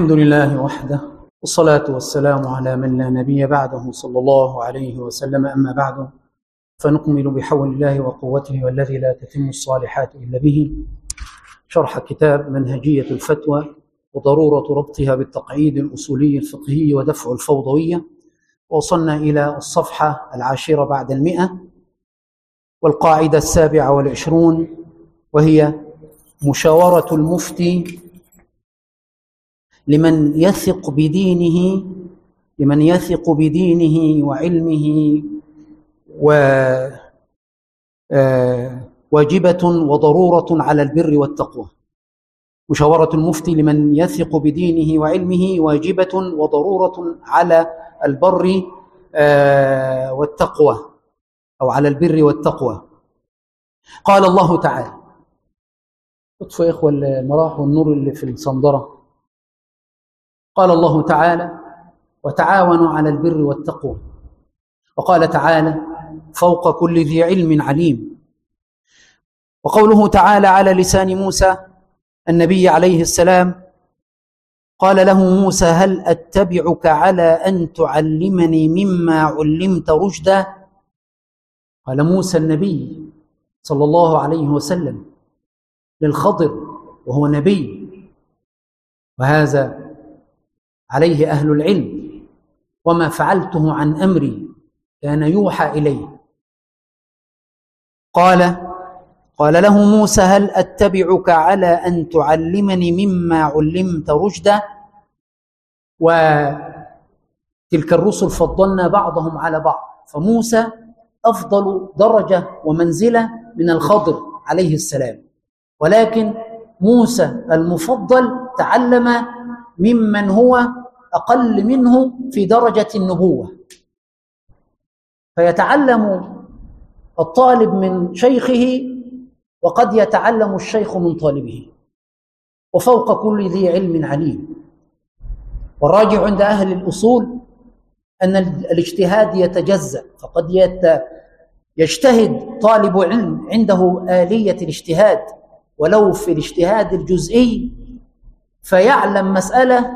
الحمد لله وحده، والصلاة والسلام على من لا نبي بعده صلى الله عليه وسلم. أما بعد، فنكمل بحول الله وقوته والذي لا تتم الصالحات إلا به شرح كتاب منهجية الفتوى وضرورة ربطها بالتقعيد الأصولي الفقهي ودفع الفوضوية. وصلنا إلى الصفحة 10 بعد 100 والقاعدة 27، وهي مشاورة المفتي لمن يثق بدينه وعلمه واجبة وضرورة على البر والتقوى. مشاورة المفتي لمن يثق بدينه وعلمه واجبة وضرورة على البر والتقوى، أو على البر والتقوى. قال الله تعالى، اطفئ يا إخوة المراح والنور اللي في الصندرة. قال الله تعالى: وتعاونوا على البر والتقوى. وقال تعالى: فوق كل ذي علم عليم. وقوله تعالى على لسان موسى النبي عليه السلام، قال له موسى: هل أتبعك على أن تعلمني مما علمت رشدا؟ قال موسى النبي صلى الله عليه وسلم للخضر وهو نبي، وهذا عليه أهل العلم: وما فعلته عن أمري كان يوحى إليه. قال له موسى: هل أتبعك على أن تعلمني مما علمت رشدا؟ وتلك الرسل فضلنا بعضهم على بعض، فموسى أفضل درجة ومنزلة من الخضر عليه السلام، ولكن موسى المفضل تعلم ممن هو أقل منه في درجة النبوة، فيتعلم الطالب من شيخه وقد يتعلم الشيخ من طالبه. وفوق كل ذي علم عليم. والراجع عند أهل الأصول أن الاجتهاد يتجزأ، فقد يجتهد طالب علم عنده آلية الاجتهاد ولو في الاجتهاد الجزئي، فيعلم مسألة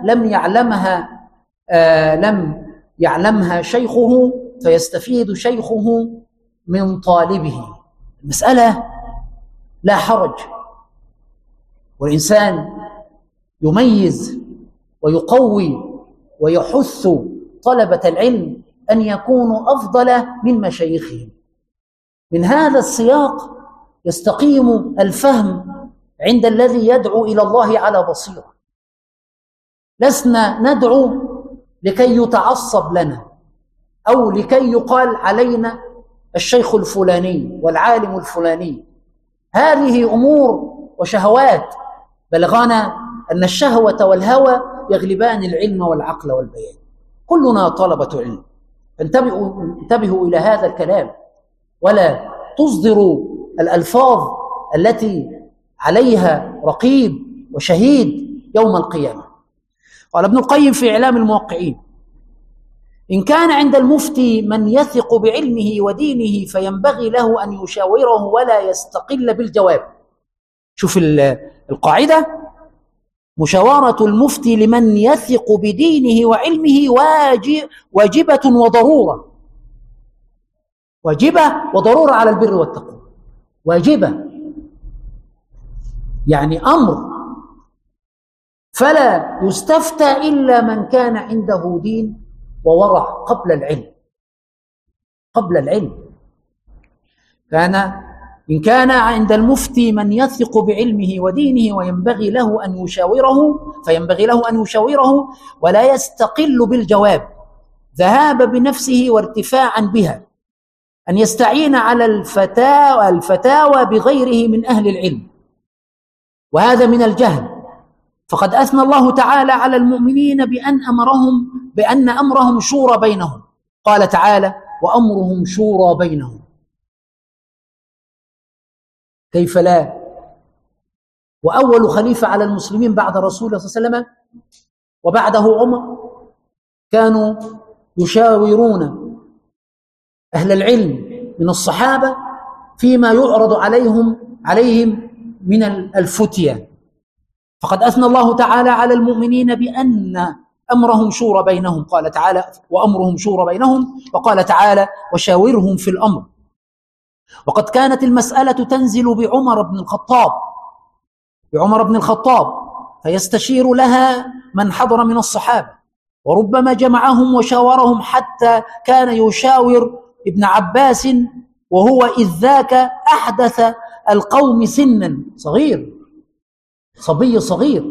لم يعلمها شيخه، فيستفيد شيخه من طالبه. المسألة لا حرج، والإنسان يميز ويقوي ويحث طلبة العلم أن يكونوا أفضل من مشايخهم. من هذا السياق يستقيم الفهم عند الذي يدعو إلى الله على بصيرة. لسنا ندعو لكي يتعصب لنا أو لكي يقال علينا الشيخ الفلاني والعالم الفلاني. هذه أمور وشهوات بلغنا أن الشهوة والهوى يغلبان العلم والعقل والبيان. كلنا طلبة علم، انتبهوا إلى هذا الكلام، ولا تصدروا الألفاظ التي عليها رقيب وشهيد يوم القيامة. قال ابن القيم في إعلام الموقعين: إن كان عند المفتي من يثق بعلمه ودينه فينبغي له أن يشاوره ولا يستقل بالجواب. شوف القاعدة: مشاورة المفتي لمن يثق بدينه وعلمه واجبة وضرورة. واجبة وضرورة على البر والتقوى. واجبة يعني أمر، فلا يستفتى إلا من كان عنده دين وورع قبل العلم. إن كان عند المفتي من يثق بعلمه ودينه فينبغي له أن يشاوره ولا يستقل بالجواب، ذهاب بنفسه وارتفاعا بها، أن يستعين على الفتاوى بغيره من أهل العلم، وهذا من الجهل. فقد أثنى الله تعالى على المؤمنين بأن أمرهم شورى بينهم. قال تعالى: وأمرهم شورى بينهم. كيف لا؟ وأول خليفة على المسلمين بعد رسول الله صلى الله عليه وسلم وبعده عمر كانوا يشاورون أهل العلم من الصحابة فيما يعرض عليهم من الفتية. فقد أثنى الله تعالى على المؤمنين بأن أمرهم شورى بينهم، قال تعالى وأمرهم شورى بينهم، وقال تعالى وشاورهم في الأمر. وقد كانت المسألة تنزل بعمر بن الخطاب فيستشير لها من حضر من الصحابة، وربما جمعهم وشاورهم حتى كان يشاور ابن عباس وهو إذ ذاك أحدث القوم سنا، صبي صغير.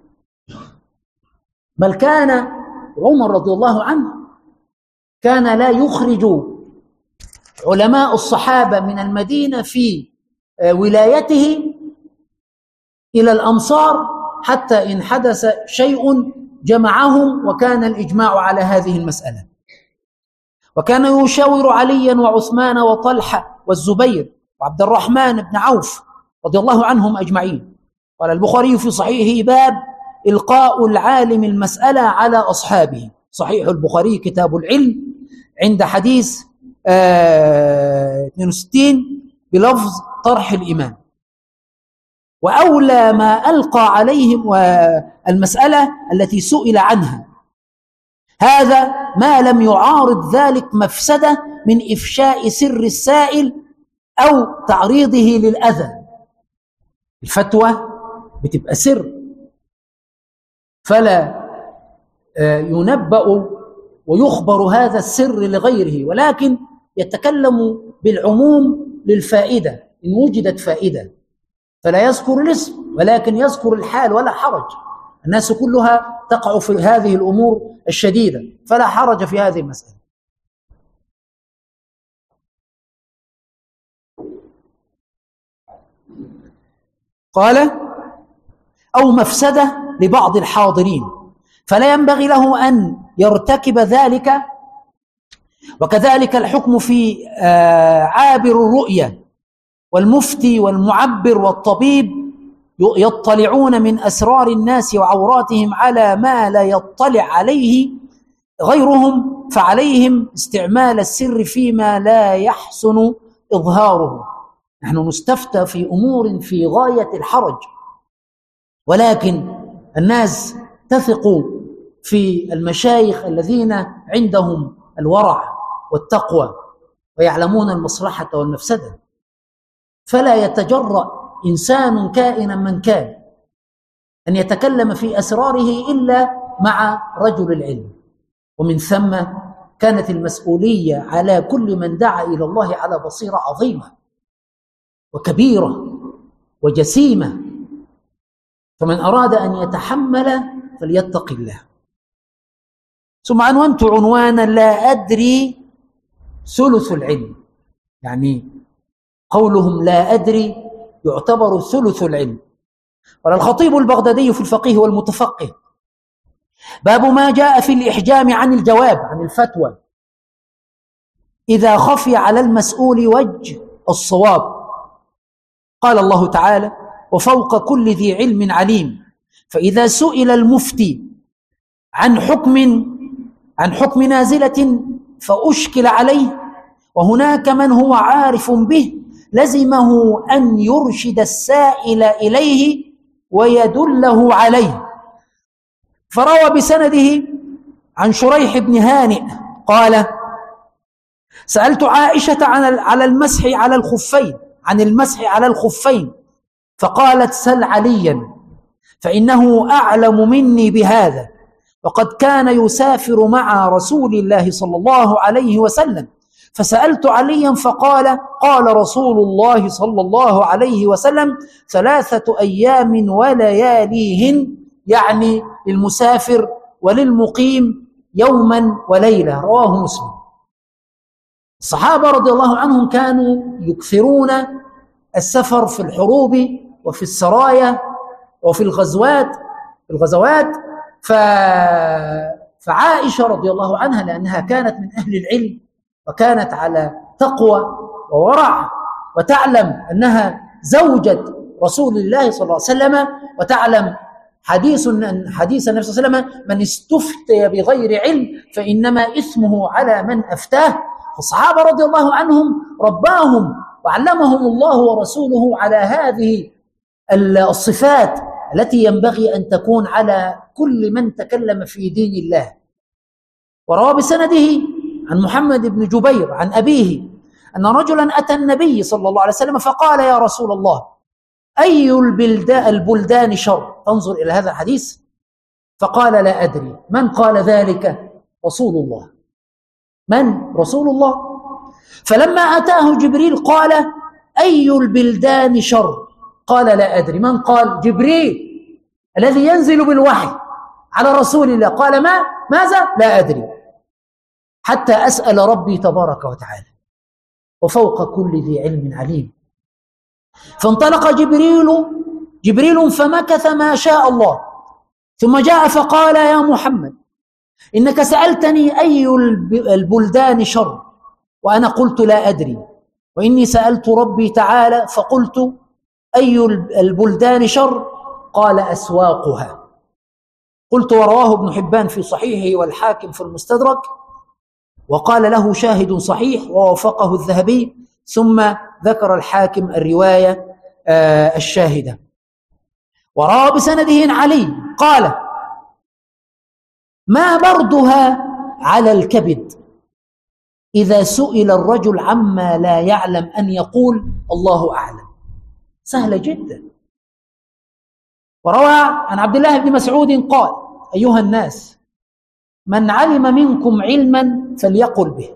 بل كان عمر رضي الله عنه كان لا يخرج علماء الصحابة من المدينة في ولايته إلى الأمصار حتى إن حدث شيء جمعهم، وكان الإجماع على هذه المسألة. وكان يشاور عليا وعثمان وطلحة والزبير وعبد الرحمن بن عوف رضي الله عنهم أجمعين. قال البخاري في صحيحه باب إلقاء العالم المسألة على أصحابه، صحيح البخاري كتاب العلم عند حديث 62 بلفظ طرح الإمام. وأولى ما ألقى عليهم والمسألة التي سئل عنها، هذا ما لم يعارض ذلك مفسدة من إفشاء سر السائل أو تعريضه للأذى. الفتوى بتبقى سر، فلا ينبأ ويخبر هذا السر لغيره، ولكن يتكلم بالعموم للفائدة إن وجدت فائدة، فلا يذكر الاسم ولكن يذكر الحال ولا حرج. الناس كلها تقع في هذه الأمور الشديدة، فلا حرج في هذه المسألة. قال أو مفسدة لبعض الحاضرين، فلا ينبغي له أن يرتكب ذلك. وكذلك الحكم في عابر الرؤية والمفتي والمعبر والطبيب يطلعون من أسرار الناس وعوراتهم على ما لا يطلع عليه غيرهم، فعليهم استعمال السر فيما لا يحسن إظهاره. نحن نستفتى في أمور في غاية الحرج، ولكن الناس تثق في المشايخ الذين عندهم الورع والتقوى ويعلمون المصلحة والمفسدة، فلا يتجرأ إنسان كائنا من كان أن يتكلم في أسراره إلا مع رجل العلم. ومن ثم كانت المسؤولية على كل من دعا إلى الله على بصيرة عظيمة وكبيرة وجسيمة، فمن أراد أن يتحمل فليتق الله. ثم عنوانت عنوانا لا أدري ثلث العلم، يعني قولهم لا أدري يعتبر ثلث العلم. قال الخطيب البغدادي في الفقيه والمتفقه: باب ما جاء في الإحجام عن الجواب عن الفتوى إذا خفي على المسؤول وجه الصواب. قال الله تعالى: وفوق كل ذي علم عليم. فإذا سئل المفتي عن حكم نازلة فأشكل عليه وهناك من هو عارف به، لزمه أن يرشد السائل إليه ويدله عليه. فروى بسنده عن شريح بن هانئ قال: سألت عائشة عن المسح على الخفين فقالت: سل عليا فإنه أعلم مني بهذا، وقد كان يسافر مع رسول الله صلى الله عليه وسلم. فسألت عليا فقال: قال رسول الله صلى الله عليه وسلم: 3 أيام ولياليهن، يعني للمسافر وللمقيم يوما وليلة. رواه مسلم. الصحابة رضي الله عنهم كانوا يكثرون السفر في الحروب وفي السرايا وفي الغزوات. فعائشة رضي الله عنها لأنها كانت من أهل العلم وكانت على تقوى وورع، وتعلم أنها زوجة رسول الله صلى الله عليه وسلم، وتعلم حديث النبي صلى الله عليه وسلم: من استفتي بغير علم فإنما إثمه على من أفتاه. فالصحابة رضي الله عنهم رباهم وعلمهم الله ورسوله على هذه الصفات التي ينبغي أن تكون على كل من تكلم في دين الله. وروى بسنده عن محمد بن جبير عن أبيه أن رجلا أتى النبي صلى الله عليه وسلم فقال: يا رسول الله، أي البلدان شر؟ تنظر إلى هذا الحديث، فقال: لا أدري. من قال ذلك؟ رسول الله. من؟ رسول الله. فلما أتاه جبريل قال: أي البلدان شر؟ قال: لا أدري. من قال؟ جبريل الذي ينزل بالوحي على رسول الله. قال: ماذا؟ لا أدري حتى أسأل ربي تبارك وتعالى، وفوق كل ذي علم عليم. فانطلق جبريل فمكث ما شاء الله، ثم جاء فقال: يا محمد، إنك سألتني أي البلدان شر، وأنا قلت لا أدري، وإني سألت ربي تعالى فقلت: أي البلدان شر؟ قال: أسواقها. قلت: ورواه ابن حبان في صحيحه والحاكم في المستدرك، وقال له شاهد صحيح ووافقه الذهبي، ثم ذكر الحاكم الرواية الشاهدة. وروى بسنده عن علي قال: ما بردها على الكبد إذا سئل الرجل عما لا يعلم أن يقول الله أعلم. سهلة جدا. وروى عن عبد الله بن مسعود قال: أيها الناس، من علم منكم علما فليقل به.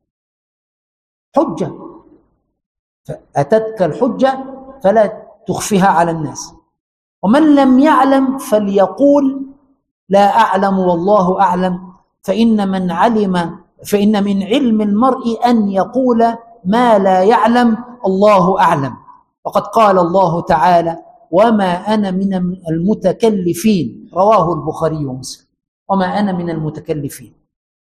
حجة، فأتتك الحجة فلا تخفها على الناس. ومن لم يعلم فليقول لا أعلم والله أعلم، فإن من علم المرء أن يقول ما لا يعلم الله أعلم. وقد قال الله تعالى: وما أنا من المتكلفين. رواه البخاري ومسلم. وما أنا من المتكلفين.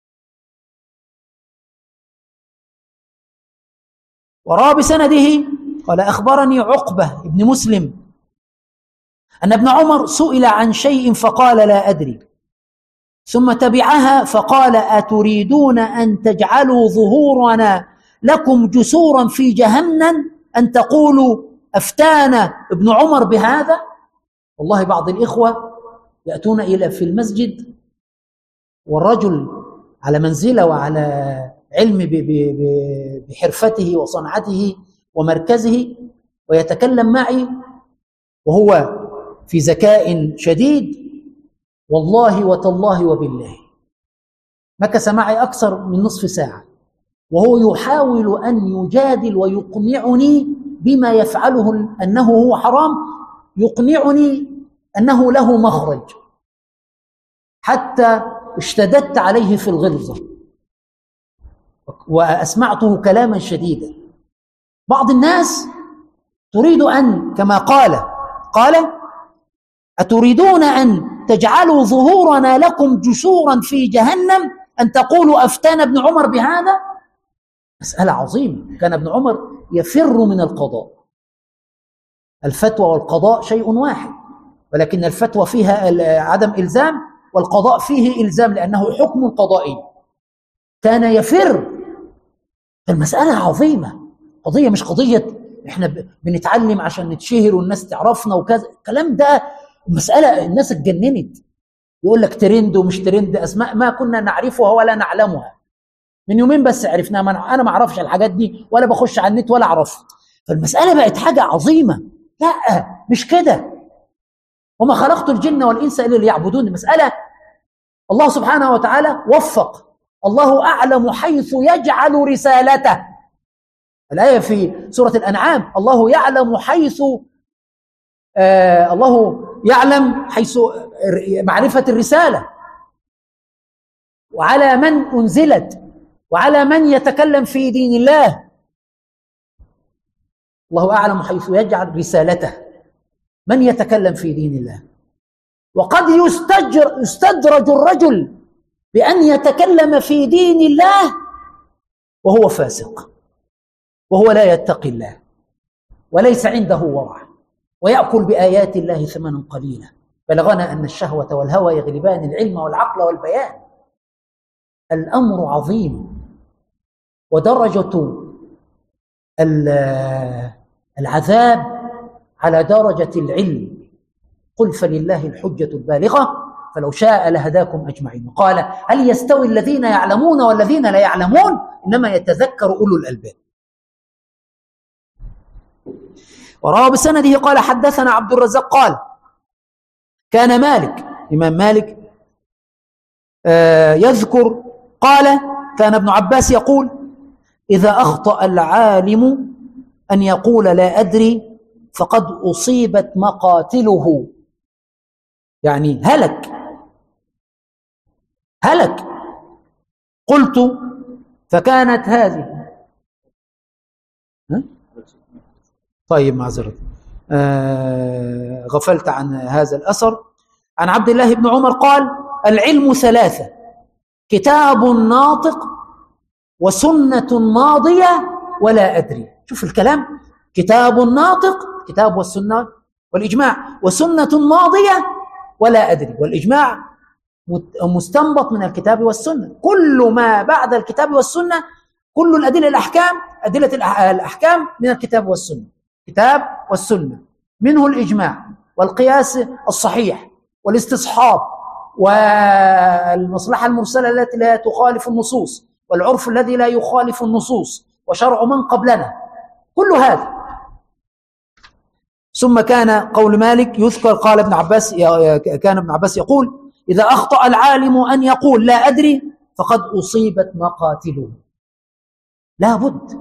وروى بسنده قال: أخبرني عقبة بن مسلم أن ابن عمر سئل عن شيء فقال: لا أدري، ثم تبعها فقال: أتريدون أن تجعلوا ظهورنا لكم جسورا في جهنم أن تقولوا أفتانا ابن عمر بهذا؟ والله بعض الإخوة يأتون إلى في المسجد والرجل على منزله وعلى علم بحرفته وصنعته ومركزه، ويتكلم معي وهو في ذكاء شديد، والله وتالله وبالله مكث معي أكثر من نصف ساعة وهو يحاول أن يجادل ويقنعني بما يفعله أنه هو حرام، يقنعني أنه له مخرج، حتى اشتددت عليه في الغلظة وأسمعته كلاما شديدا. بعض الناس تريد أن كما قال: أتريدون أن تجعلوا ظهورنا لكم جسورا في جهنم أن تقولوا أفتانا ابن عمر بهذا؟ مسألة عظيمة. كان ابن عمر يفر من القضاء. الفتوى والقضاء شيء واحد، ولكن الفتوى فيها عدم إلزام والقضاء فيه إلزام لأنه حكم قضائي. كان يفر. المسألة عظيمة، قضية مش قضية احنا بنتعلم عشان نتشهر والناس تعرفنا وكذا. الكلام ده مسألة الناس اتجننت. يقول لك ترند ومش ترند، أسماء ما كنا نعرفها ولا نعلمها، من يومين بس عرفناها. أنا ما أعرفش الحاجات دي ولا بخش على النت ولا أعرفها. فالمسألة بقت حاجة عظيمة. لا مش كده. وما خلقت الجن والإنس إلا ليعبدون. المسألة الله سبحانه وتعالى وفق. الله أعلم حيث يجعل رسالته. الآية في سورة الأنعام: الله يعلم حيث الله يعلم حيث معرفة الرسالة، وعلى من أنزلت، وعلى من يتكلم في دين الله. الله أعلم حيث يجعل رسالته، من يتكلم في دين الله. وقد يستدرج الرجل بأن يتكلم في دين الله وهو فاسق، وهو لا يتقي الله وليس عنده ورع، ويأكل بآيات الله ثمنا قليلا. بلغنا أن الشهوة والهوى يغلبان العلم والعقل والبيان. الأمر عظيم. ودرجة العذاب على درجة العلم. قل فلله الحجة البالغة فلو شاء لهداكم أجمعين. قال هل يستوي الذين يعلمون والذين لا يعلمون إنما يتذكر أولو الألباب. وروى بسنده قال حدثنا عبد الرزاق قال كان مالك إمام مالك يذكر قال كان ابن عباس يقول إذا أخطأ العالم أن يقول لا أدري فقد أصيبت مقاتله، يعني هلك. قلت فكانت هذه طيب معذرة غفلت عن هذا الأثر. عن عبد الله بن عمر قال العلم ثلاثة: كتاب ناطق وسنة ماضية ولا أدري. شوف الكلام، كتاب ناطق، كتاب والسنة والإجماع، وسنة ماضية ولا أدري. والإجماع مستنبط من الكتاب والسنة، كل ما بعد الكتاب والسنة كل الأدلة الأحكام، أدلة الأحكام من الكتاب والسنة، كتاب والسنة، منه الإجماع والقياس الصحيح والاستصحاب والمصلحة المرسلة التي لا تخالف النصوص والعرف الذي لا يخالف النصوص وشرع من قبلنا، كل هذا. ثم كان قول مالك يذكر قال ابن عباس، كان ابن عباس يقول إذا أخطأ العالم أن يقول لا أدري فقد أصيبت مقاتله. لا بد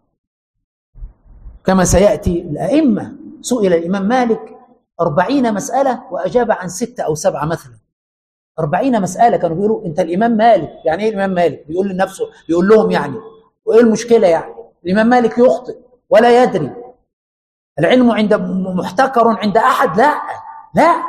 كما سيأتي الأئمة. سئل الإمام مالك 40 مسألة وأجاب عن 6 أو 7 مثلا. 40 مسألة كانوا بيقولوا أنت الإمام مالك، يعني إيه الإمام مالك؟ بيقول لنفسه، بيقول لهم يعني وإيه المشكلة يعني؟ الإمام مالك يخطئ ولا يدري، العلم عند محتكر عند أحد؟ لا.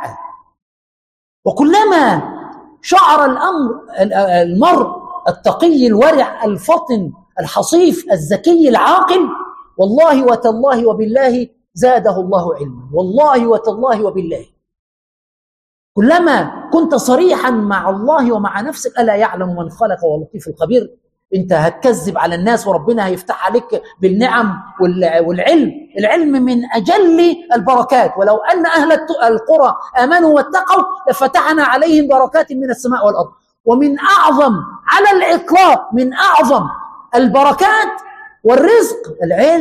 وكلما شعر المرء التقي الورع الفطن الحصيف الذكي العاقل، والله وتالله وبالله زاده الله علما، والله وتالله وبالله. كلما كنت صريحا مع الله ومع نفسك، ألا يعلم من خلق واللطيف الخبير، انت هتكذب على الناس وربنا هيفتح عليك بالنعم والعلم. العلم من أجل البركات، ولو أن أهل القرى آمنوا واتقوا لفتحنا عليهم بركات من السماء والأرض. ومن أعظم على الإطلاق، من أعظم البركات والرزق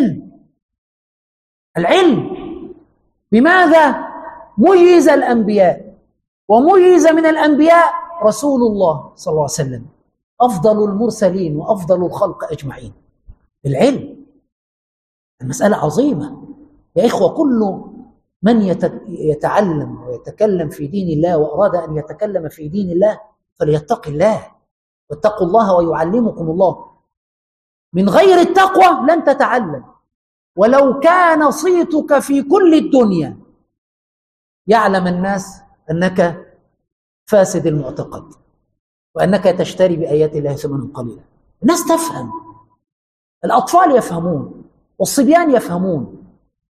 العلم. بماذا ميز الأنبياء؟ وميز من الأنبياء رسول الله صلى الله عليه وسلم، أفضل المرسلين وأفضل الخلق أجمعين. العلم المسألة عظيمة يا إخوة. كل من يتعلم ويتكلم في دين الله وأراد أن يتكلم في دين الله فليتق الله، واتقوا الله ويعلمكم الله. من غير التقوى لن تتعلم، ولو كان صيتك في كل الدنيا يعلم الناس أنك فاسد المعتقد وأنك تشتري بآيات الله ثمنا قليلا. الناس تفهم، الأطفال يفهمون والصبيان يفهمون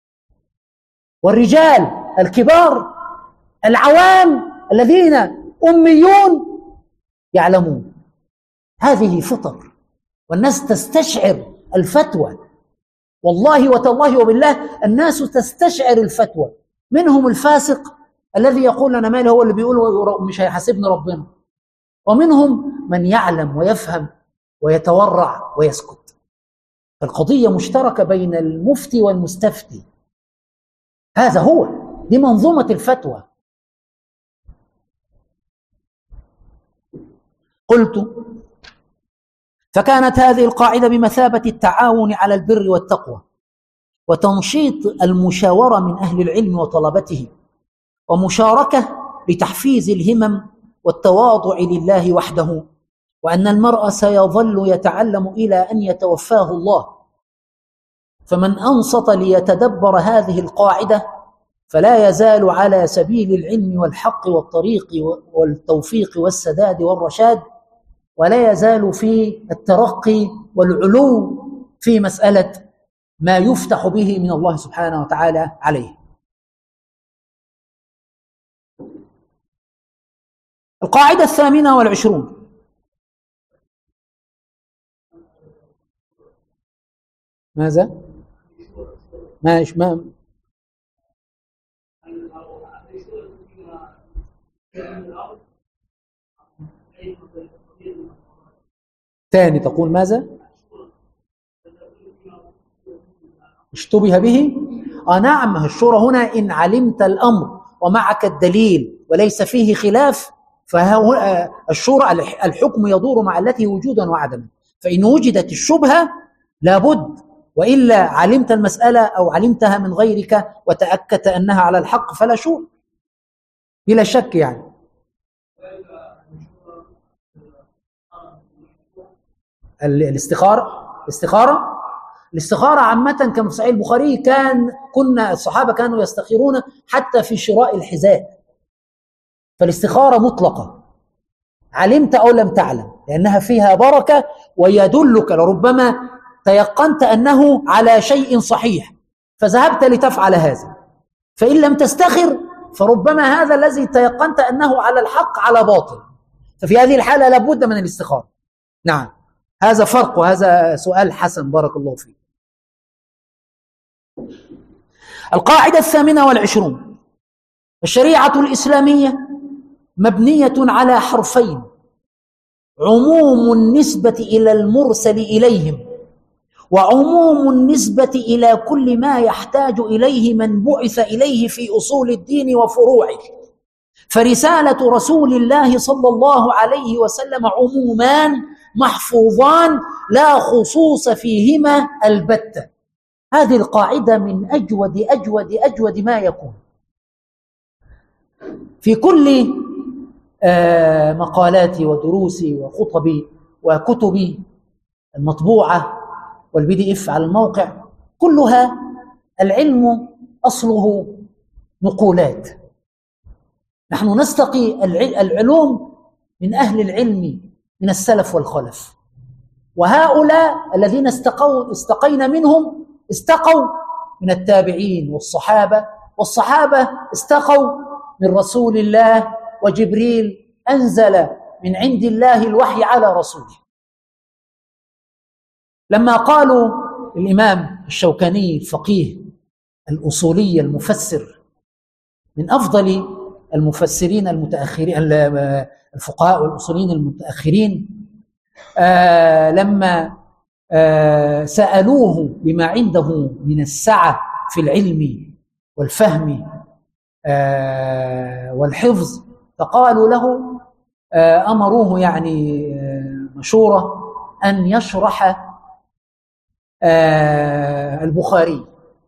والرجال الكبار العوام الذين أميون يعلمون. هذه فطر، والناس تستشعر الفتوى. والله وتالله وبالله الناس تستشعر الفتوى. منهم الفاسق الذي يقول أنا مالي، هو اللي بيقول مش هيحاسبني ربنا. ومنهم من يعلم ويفهم ويتورع ويسكت. القضية مشتركة بين المفتي والمستفتي. هذا هو، دي منظومة الفتوى. قلت فكانت هذه القاعدة بمثابة التعاون على البر والتقوى وتنشيط المشاورة من أهل العلم وطلبته، ومشاركة لتحفيز الهمم والتواضع لله وحده، وأن المرء سيظل يتعلم إلى أن يتوفاه الله. فمن أنصت ليتدبر هذه القاعدة فلا يزال على سبيل العلم والحق والطريق والتوفيق والسداد والرشاد، ولا يزال في الترقي والعلو في مسألة ما يفتح به من الله سبحانه وتعالى عليه. القاعدة 28. ماذا؟ ما تاني تقول ماذا؟ اشتبه به؟ نعم، الشورى هنا إن علمت الأمر ومعك الدليل وليس فيه خلاف، فهو الشورى الحكم يدور مع التي وجودا وعدما، فإن وجدت الشبهة لابد، وإلا علمت المسألة أو علمتها من غيرك وتأكدت أنها على الحق فلا شورى بلا شك يعني. الاستخارة عامة كما في صحيح البخاري كنا الصحابة كانوا يستخيرون حتى في شراء الحذاء، فالاستخارة مطلقة علمت أو لم تعلم، لأنها فيها بركة ويدلك، لربما تيقنت أنه على شيء صحيح فذهبت لتفعل هذا، فإن لم تستخر فربما هذا الذي تيقنت أنه على الحق على باطل، ففي هذه الحالة لابد من الاستخارة. نعم، هذا فرق، وهذا سؤال حسن بارك الله فيك. القاعدة 28: الشريعة الإسلامية مبنية على حرفين: عموم النسبة إلى المرسل إليهم، وعموم النسبة إلى كل ما يحتاج إليه من بعث إليه في أصول الدين وفروعه. فرسالة رسول الله صلى الله عليه وسلم عمومان محفوظان لا خصوص فيهما البتة. هذه القاعدة من أجود ما يكون في كل مقالاتي ودروسي وخطبي وكتبي المطبوعة والPDF على الموقع، كلها العلم أصله نقولات. نحن نستقي العلوم من أهل العلم من السلف والخلف، وهؤلاء الذين استقينا منهم استقوا من التابعين والصحابة، والصحابة استقوا من رسول الله، وجبريل أنزل من عند الله الوحي على رسوله. لما قالوا الإمام الشوكاني الفقيه الأصولي المفسر من أفضل المفسرين المتأخرين الفقهاء والأصوليين المتأخرين، لما سألوه بما عنده من السعة في العلم والفهم والحفظ، فقالوا له أمروه يعني مشورة أن يشرح البخاري،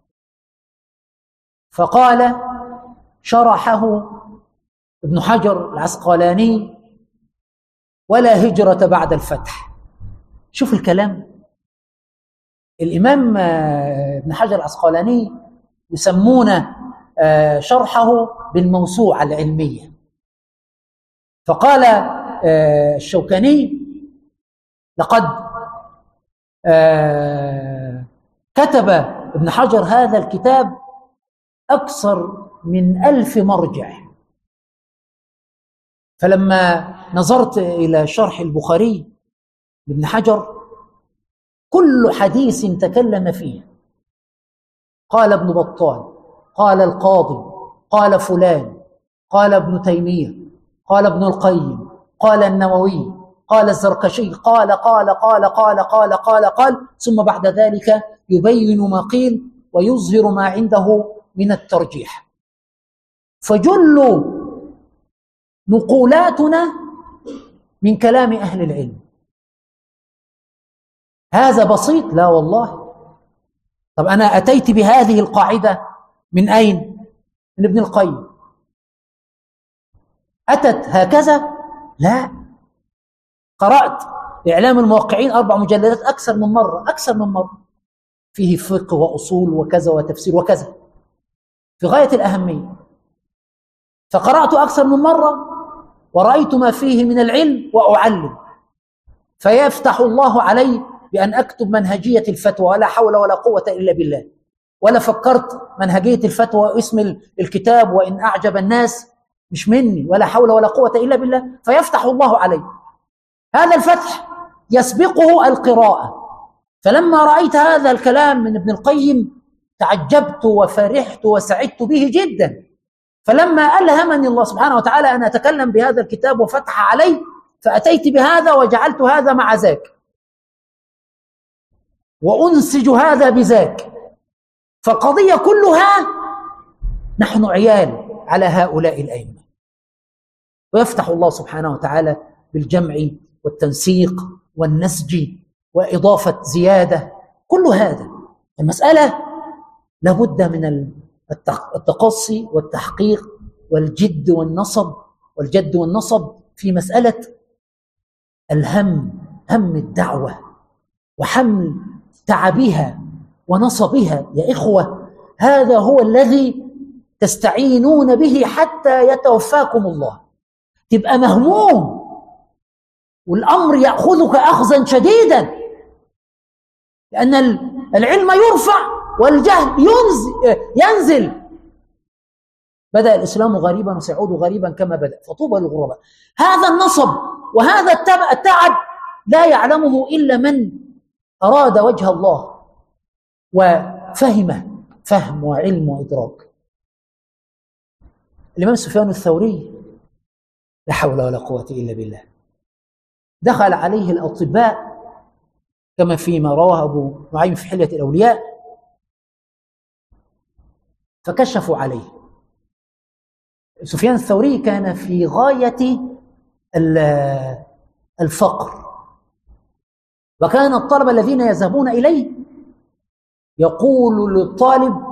فقال شرحه ابن حجر العسقلاني ولا هجرة بعد الفتح. شوف الكلام، الإمام ابن حجر العسقلاني يسمون شرحه بالموسوعة العلمية، فقال الشوكاني لقد كتب ابن حجر هذا الكتاب أكثر من 1000 مرجع. فلما نظرت إلى شرح البخاري لابن حجر كل حديث تكلم فيه قال ابن بطال، قال القاضي، قال فلان، قال ابن تيمية، قال ابن القيم، قال النووي، قال الزركشي، قال ثم بعد ذلك يبين ما قيل ويظهر ما عنده من الترجيح. فجل نقولاتنا من كلام أهل العلم. هذا بسيط؟ لا والله. طب أنا أتيت بهذه القاعدة من أين؟ من ابن القيم. أتت هكذا؟ لا، قرأت إعلام الموقعين 4 مجلدات أكثر من مرة، فيه فقه وأصول وكذا وتفسير وكذا في غاية الأهمية، فقرأت أكثر من مرة ورأيت ما فيه من العلم وأعلم، فيفتح الله علي بأن أكتب منهجية الفتوى، ولا حول ولا قوة إلا بالله، ولا فكرت منهجية الفتوى اسم الكتاب وإن أعجب الناس مش مني، ولا حول ولا قوة إلا بالله، فيفتح الله علي. هذا الفتح يسبقه القراءة. فلما رأيت هذا الكلام من ابن القيم تعجبت وفرحت وسعدت به جدا، فلما ألهمني الله سبحانه وتعالى أن أتكلم بهذا الكتاب وفتح علي، فأتيت بهذا وجعلت هذا مع ذاك وأنسج هذا بذاك، فالقضية كلها نحن عيال على هؤلاء الأئمة. ويفتح الله سبحانه وتعالى بالجمع والتنسيق والنسج وإضافة زيادة، كل هذا المسألة لابد من التقصي والتحقيق والجد والنصب في مسألة هم الدعوة وحمل تعبها ونصبها. يا إخوة، هذا هو الذي تستعينون به حتى يتوفاكم الله. تبقى مهموم والأمر يأخذك أخذا شديدا، لأن العلم يرفع والجهل ينزل. بدأ الإسلام غريبا وسيعود غريبا كما بدأ، فطوبى للغرباء. هذا النصب وهذا التعب لا يعلمه إلا من أراد وجه الله وفهمه فهم وعلم وإدراك. الإمام سفيان الثوري لا حول ولا قوة إلا بالله، دخل عليه الأطباء كما فيما رواه أبو نعيم في حلية الأولياء، فكشفوا عليه. سفيان الثوري كان في غاية الفقر، وكان الطلبة الذين يذهبون إليه يقول للطالب: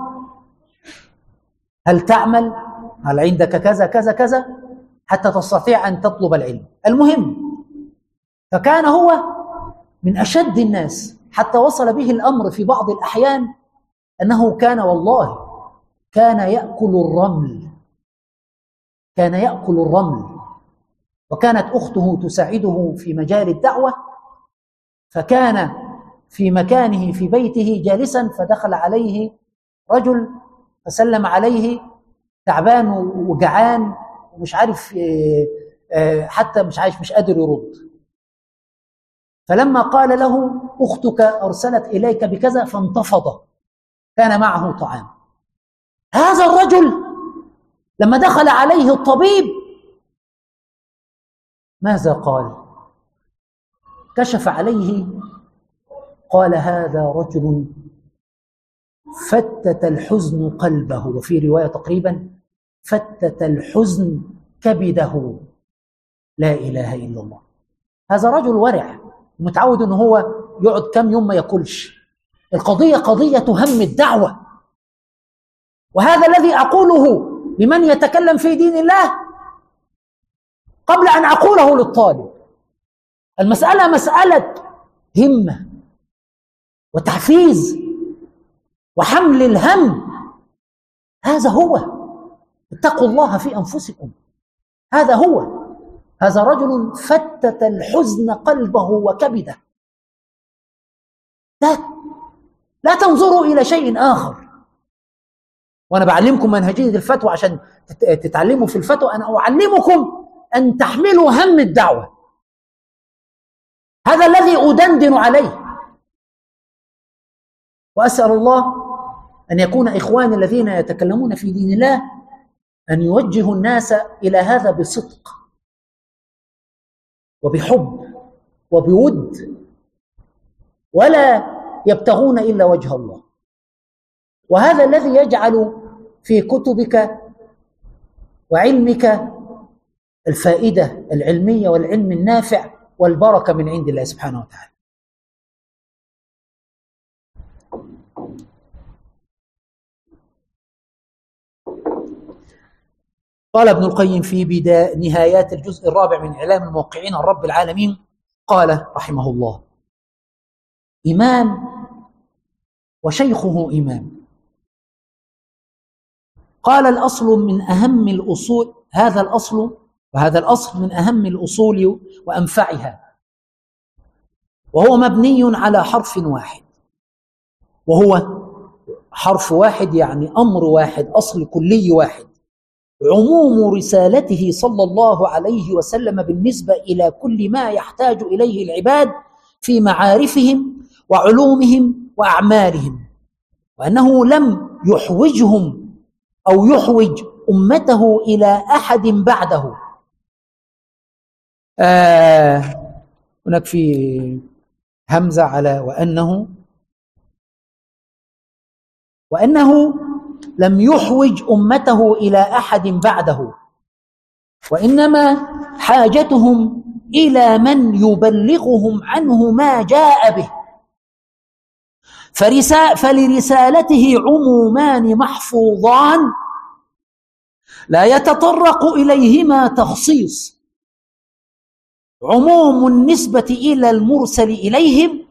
هل تعمل؟ هل عندك كذا كذا كذا حتى تستطيع أن تطلب العلم؟ المهم، فكان هو من أشد الناس، حتى وصل به الأمر في بعض الأحيان أنه كان يأكل الرمل. وكانت أخته تساعده في مجال الدعوة، فكان في مكانه في بيته جالسا، فدخل عليه رجل فسلم عليه تعبان وجعان ومش عارف، حتى مش قادر يرد. فلما قال له: أختك أرسلت إليك بكذا، فانتفض، كان معه طعام. هذا الرجل لما دخل عليه الطبيب ماذا قال؟ كشف عليه قال: هذا رجل فتت الحزن قلبه، وفي رواية تقريبا فتت الحزن كبده، لا إله إلا الله. هذا رجل ورع متعود أنه هو يقعد كم يوم ما يأكلش. القضية قضية هم الدعوة، وهذا الذي أقوله لمن يتكلم في دين الله قبل أن أقوله للطالب. المسألة مسألة همة وتحفيز وحمل الهم. هذا هو، اتقوا الله في أنفسكم. هذا هو، هذا رجل فتت الحزن قلبه وكبده. لا تنظروا إلى شيء آخر. وأنا بعلمكم منهجية الفتوى عشان تتعلموا في الفتوى. أنا أعلمكم أن تحملوا هم الدعوة. هذا الذي أدندن عليه. وأسأل الله أن يكون إخواني الذين يتكلمون في دين الله أن يوجهوا الناس إلى هذا بصدق وبحب وبود، ولا يبتغون إلا وجه الله. وهذا الذي يجعل في كتبك وعلمك الفائدة العلمية والعلم النافع والبركة من عند الله سبحانه وتعالى. قال ابن القيم في نهايات الجزء الرابع من إعلام الموقعين عن رب العالمين، قال رحمه الله: إمام وشيخه إمام. قال: الأصل من أهم الأصول، هذا الأصل من أهم الأصول وأنفعها، وهو مبني على حرف واحد، وهو حرف واحد يعني أمر واحد، أصل كلي واحد، عموم رسالته صلى الله عليه وسلم بالنسبة إلى كل ما يحتاج إليه العباد في معارفهم وعلومهم وأعمالهم، وأنه لم يحوج أمته إلى أحد بعده. هناك في همزة على وأنه لم يحوج أمته إلى أحد بعده، وإنما حاجتهم إلى من يبلغهم عنه ما جاء به، فلرسالته عمومان محفوظان لا يتطرق إليهما تخصيص، عموم النسبة إلى المرسل إليهم،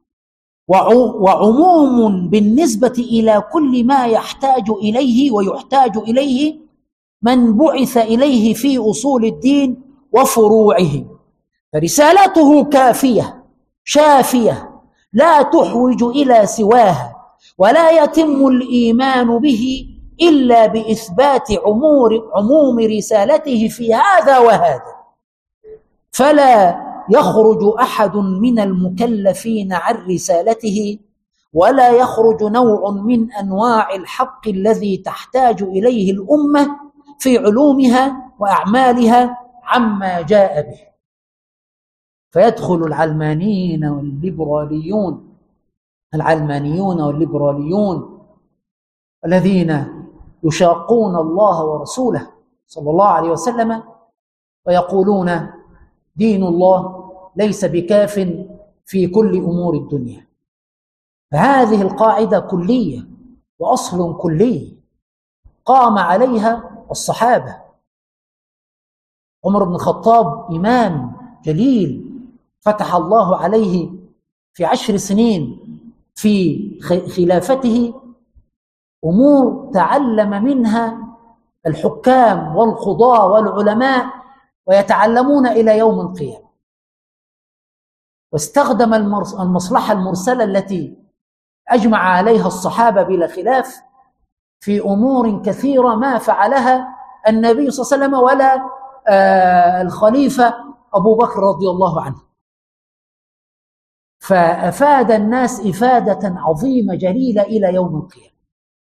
وعموم بالنسبة إلى كل ما يحتاج إليه ويحتاج إليه من بعث إليه في أصول الدين وفروعه. فرسالته كافية شافية لا تحوج إلى سواها، ولا يتم الإيمان به إلا بإثبات عموم رسالته في هذا وهذا. فلا يخرج أحد من المكلفين عن رسالته، ولا يخرج نوع من أنواع الحق الذي تحتاج إليه الأمة في علومها وأعمالها عما جاء به. فيدخل العلمانيون والليبراليون الذين يشاقون الله ورسوله صلى الله عليه وسلم ويقولون دين الله ليس بكاف في كل أمور الدنيا. فهذه القاعدة كلية وأصل كلي قام عليها الصحابة. عمر بن الخطاب إمام جليل فتح الله عليه في 10 سنين في خلافته أمور تعلم منها الحكام والقضاة والعلماء ويتعلمون إلى يوم القيامة. واستخدم المصلحة المرسلة التي أجمع عليها الصحابة بلا خلاف في أمور كثيرة ما فعلها النبي صلى الله عليه وسلم ولا الخليفة أبو بكر رضي الله عنه. فأفاد الناس إفادة عظيمة جليلة إلى يوم القيامة.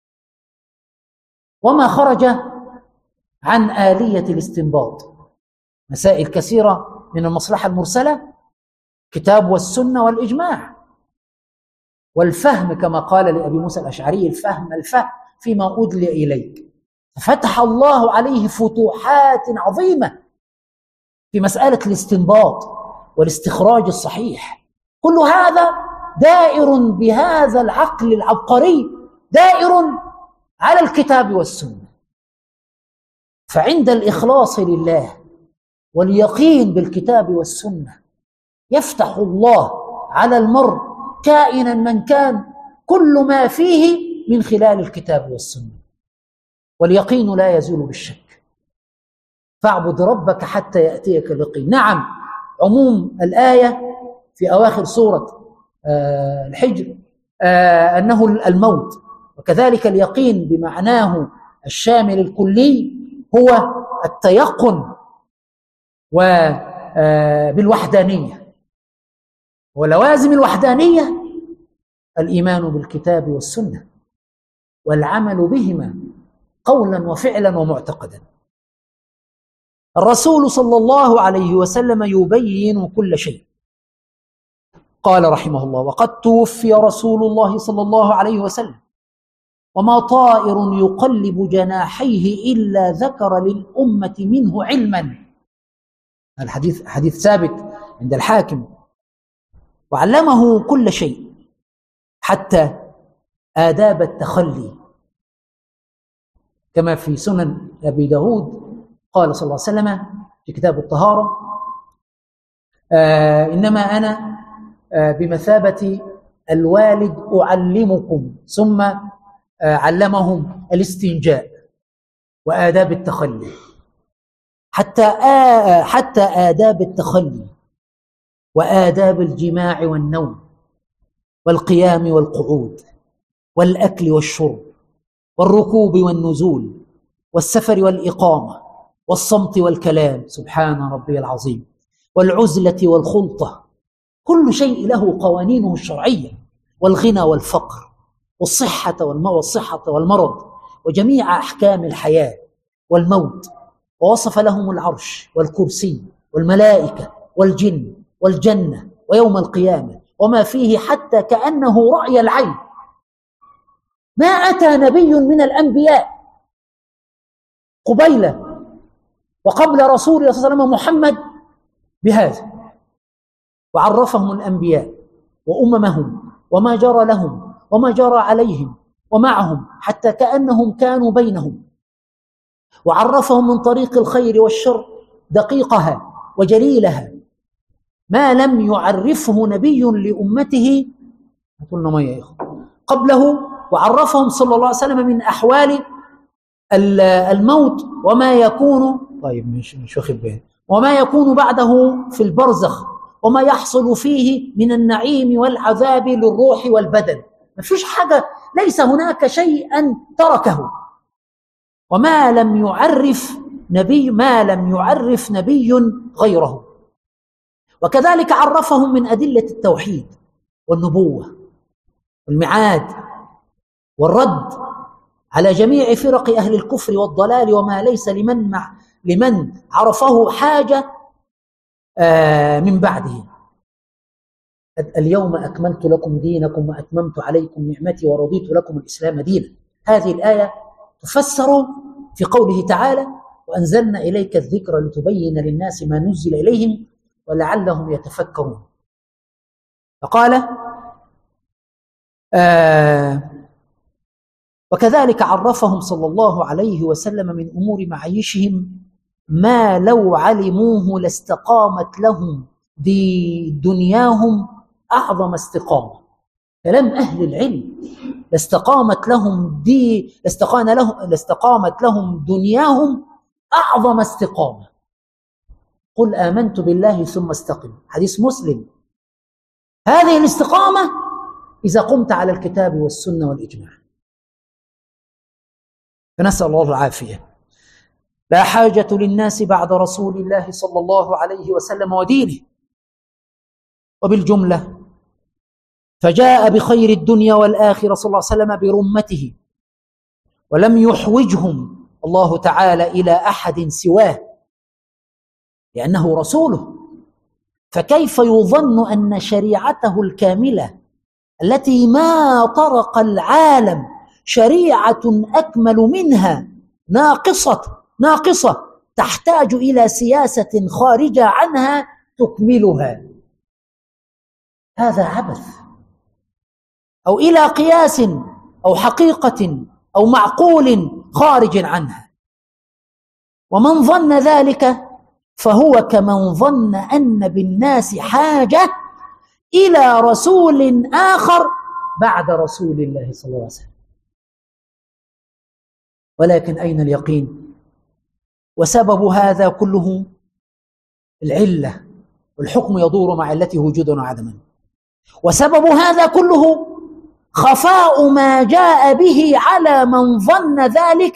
وما خرج عن آلية الاستنباط، مسائل كثيرة من المصلحة المرسلة، كتاب والسنة والإجماع والفهم، كما قال لأبي موسى الأشعري الفهم فيما أدلي إليك. ففتح الله عليه فتوحات عظيمة في مسألة الاستنباط والاستخراج الصحيح. كل هذا دائر بهذا العقل العبقري، دائر على الكتاب والسنة. فعند الإخلاص لله واليقين بالكتاب والسنة يفتح الله على المرء كائنا من كان كل ما فيه من خلال الكتاب والسنة. واليقين لا يزول بالشك. فاعبد ربك حتى يأتيك اليقين. نعم، عموم الآية في أواخر سورة الحجر أنه الموت، وكذلك اليقين بمعناه الشامل الكلي هو التيقن بالوحدانية. ولوازم الوحدانية الإيمان بالكتاب والسنة والعمل بهما قولا وفعلا ومعتقدا. الرسول صلى الله عليه وسلم يبين كل شيء. قال رحمه الله: وقد توفي رسول الله صلى الله عليه وسلم وما طائر يقلب جناحيه إلا ذكر للأمة منه علما. الحديث حديث ثابت عند الحاكم. وعلمه كل شيء حتى آداب التخلي، كما في سنن أبي داود قال صلى الله عليه وسلم في كتاب الطهارة: إنما أنا بمثابة الوالد أعلمكم. ثم علمهم الاستنجاء وآداب التخلي، حتى آداب التخلي وآداب الجماع والنوم والقيام والقعود والأكل والشرب والركوب والنزول والسفر والإقامة والصمت والكلام، سبحان ربي العظيم، والعزلة والخلطة. كل شيء له قوانينه الشرعية، والغنى والفقر والصحة والمرض وجميع أحكام الحياة والموت، ووصف لهم العرش والكرسي والملائكة والجن والجنة ويوم القيامة وما فيه حتى كأنه رأي العين. ما أتى نبي من الأنبياء قبيله وقبل رسول الله صلى الله عليه وسلم محمد بهذا، وعرفهم الأنبياء وأممهم وما جرى لهم وما جرى عليهم ومعهم حتى كأنهم كانوا بينهم، وعرفهم من طريق الخير والشر دقيقها وجليلها ما لم يعرفه نبي لأمته قلنا ما يا إخوة قبله. وعرفهم صلى الله عليه وسلم من أحوال الموت وما يكون، طيب مش واخد بالي، وما يكون بعده في البرزخ وما يحصل فيه من النعيم والعذاب للروح والبدن. ما فيش حاجة، ليس هناك شيئا تركه. وما لم يعرف نبي غيره. وكذلك عرفهم من أدلة التوحيد والنبوة والميعاد والرد على جميع فرق أهل الكفر والضلال وما ليس لمن عرفه حاجة من بعده. اليوم أكملت لكم دينكم وأتممت عليكم نعمتي ورضيت لكم الإسلام دينا. هذه الآية تفسر في قوله تعالى: وأنزلنا إليك الذكر لتبين للناس ما نزل إليهم ولعلهم يتفكرون. فقال وكذلك عرفهم صلى الله عليه وسلم من أمور معيشهم ما لو علموه لاستقامت لهم دنياهم أعظم استقامة. كلام أهل العلم، لاستقامت لهم دنياهم أعظم استقامة. قل آمنت بالله ثم استقم، حديث مسلم. هذه الاستقامة إذا قمت على الكتاب والسنة والإجماع. فنسأل الله العافية. لا حاجة للناس بعد رسول الله صلى الله عليه وسلم ودينه. وبالجملة فجاء بخير الدنيا والآخرة صلى الله عليه وسلم برمته، ولم يحوجهم الله تعالى إلى أحد سواه لأنه رسوله. فكيف يظن أن شريعته الكاملة التي ما طرق العالم شريعة أكمل منها ناقصة تحتاج إلى سياسة خارجة عنها تكملها؟ هذا عبث، أو إلى قياس أو حقيقة أو معقول خارج عنها. ومن ظن ذلك فهو كمن ظن أن بالناس حاجة إلى رسول آخر بعد رسول الله صلى الله عليه وسلم. ولكن أين اليقين؟ وسبب هذا كله العلة، والحكم يدور مع علته وجودا وعدما. وسبب هذا كله خفاء ما جاء به على من ظن ذلك،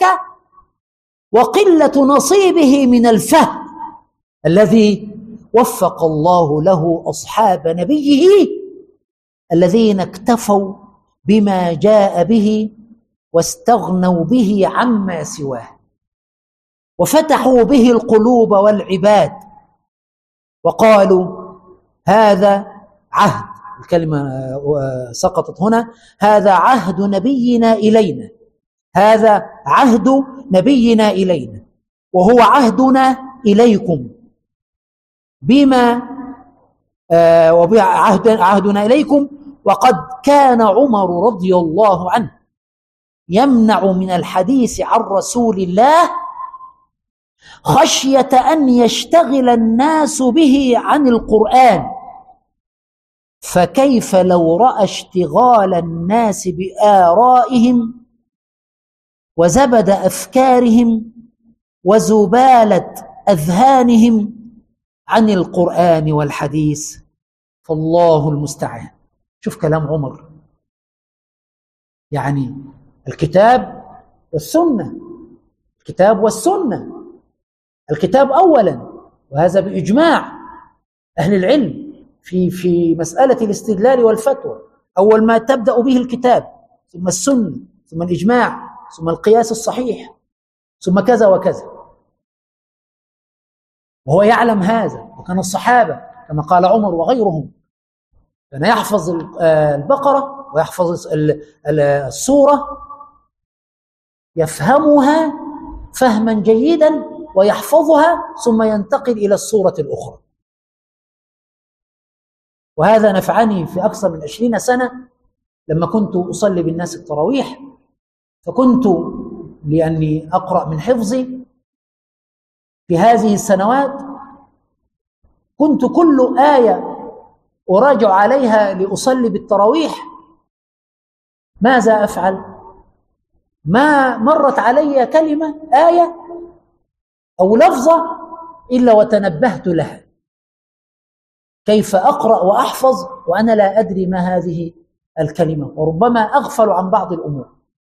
وقلة نصيبه من الفهم الذي وفق الله له أصحاب نبيه الذين اكتفوا بما جاء به واستغنوا به عما سواه، وفتحوا به القلوب والعباد، وقالوا هذا عهد، الكلمة سقطت هنا، هذا عهد نبينا إلينا، هذا عهد نبينا إلينا، وهو عهدنا إليكم بما عهدنا إليكم. وقد كان عمر رضي الله عنه يمنع من الحديث عن رسول الله خشية أن يشتغل الناس به عن القرآن، فكيف لو رأى اشتغال الناس بآرائهم وزبد أفكارهم وزبالة أذهانهم عن القرآن والحديث؟ فالله المستعان. شوف كلام عمر، يعني الكتاب والسنة، الكتاب والسنة، الكتاب أولا، وهذا بإجماع أهل العلم في مسألة الاستدلال والفتوى. أول ما تبدأ به الكتاب، ثم السنة، ثم الإجماع، ثم القياس الصحيح، ثم كذا وكذا، وهو يعلم هذا. وكان الصحابة كما قال عمر وغيرهم كان يحفظ البقرة ويحفظ السورة، يفهمها فهما جيدا ويحفظها ثم ينتقل إلى السورة الأخرى. وهذا نفعني في أكثر من 20 سنة لما كنت أصلي بالناس التراويح، فكنت لأني أقرأ من حفظي في هذه السنوات كنت كل آية أراجع عليها لأصلي بالتراويح ماذا أفعل؟ ما مرت علي كلمة آية أو لفظة إلا وتنبهت لها، كيف أقرأ وأحفظ وأنا لا أدري ما هذه الكلمة، وربما أغفل عن بعض الأمور.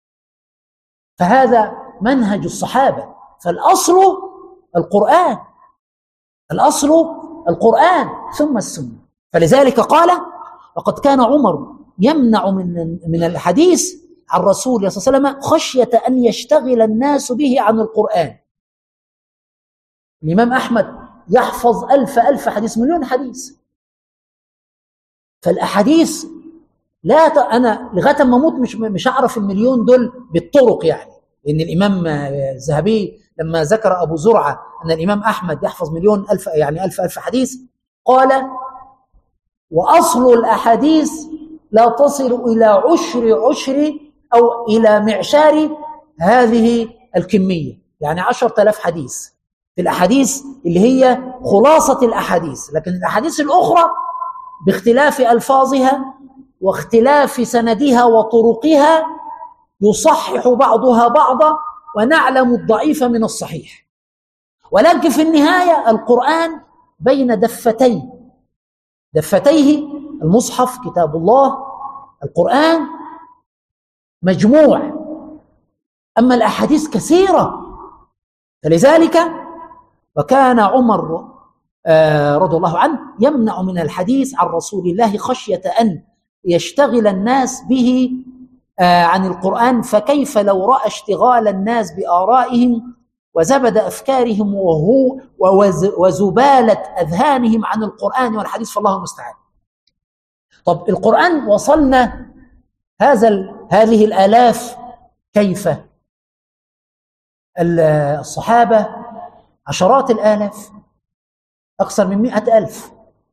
فهذا منهج الصحابة. فالأصل القرآن، الأصل القرآن ثم السنة. فلذلك قال: وقد كان عمر يمنع من الحديث عن رسول الله صلى الله عليه وسلم خشية أن يشتغل الناس به عن القرآن. الإمام أحمد يحفظ ألف حديث، مليون حديث. فالأحاديث أنا لغاية ما أموت مش أعرف المليون دول بالطرق، يعني لأن الإمام الذهبي لما ذكر أبو زرعة أن الإمام أحمد يحفظ مليون ألف، يعني ألف حديث، قال: وأصل الأحاديث لا تصل إلى عشر أو إلى معشار هذه الكمية، يعني 10,000 حديث في الأحاديث اللي هي خلاصة الأحاديث. لكن الأحاديث الأخرى باختلاف ألفاظها واختلاف سندها وطرقها يصحح بعضها بعضا، ونعلم الضعيف من الصحيح. ولكن في النهاية القرآن بين دفتيه المصحف كتاب الله، القرآن مجموع، أما الأحاديث كثيرة. فلذلك وكان عمر رضي الله عنه يمنع من الحديث عن رسول الله خشية أن يشتغل الناس به عن القرآن، فكيف لو رأى اشتغال الناس بآرائهم وزبد أفكارهم وزبالة أذهانهم عن القرآن والحديث، فالله المستعان. طب القرآن وصلنا هذه الآلاف كيف؟ الصحابة عشرات الآلاف، أكثر من 100,000.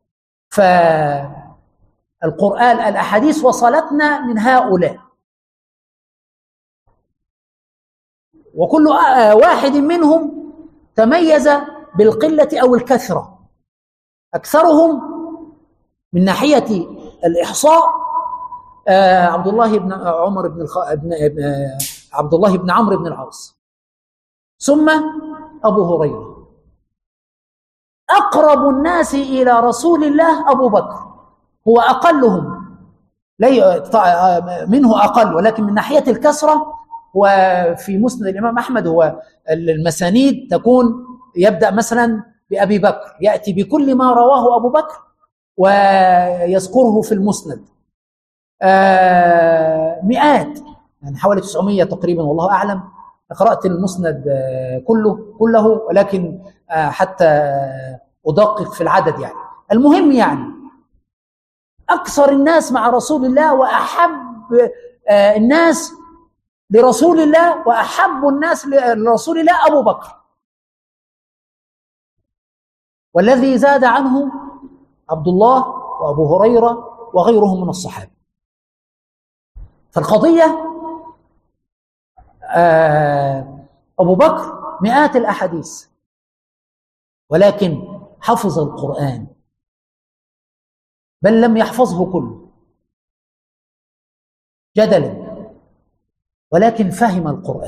فالقرآن الأحاديث وصلتنا من هؤلاء، وكل واحد منهم تميز بالقلة أو الكثرة. أكثرهم من ناحية الإحصاء عبد الله بن عمرو بن العاص، ثم أبو هريرة. أقرب الناس إلى رسول الله أبو بكر، هو أقلهم، منه أقل، ولكن من ناحية الكثرة وفي مسند الإمام أحمد هو المسانيد تكون يبدأ مثلا بأبي بكر، يأتي بكل ما رواه أبو بكر ويذكره في المسند. مئات، يعني حوالي 900 تقريبا، والله أعلم. قرأت المسند كله، ولكن حتى أدقق في العدد. يعني المهم، يعني أكثر الناس مع رسول الله وأحب الناس لرسول الله وأحب الناس لرسول الله أبو بكر، والذي زاد عنه عبد الله وأبو هريرة وغيرهم من الصحابة. فالقضية أبو بكر مئات الأحاديث، ولكن حفظ القرآن، بل لم يحفظه كله جدلا، ولكن فهم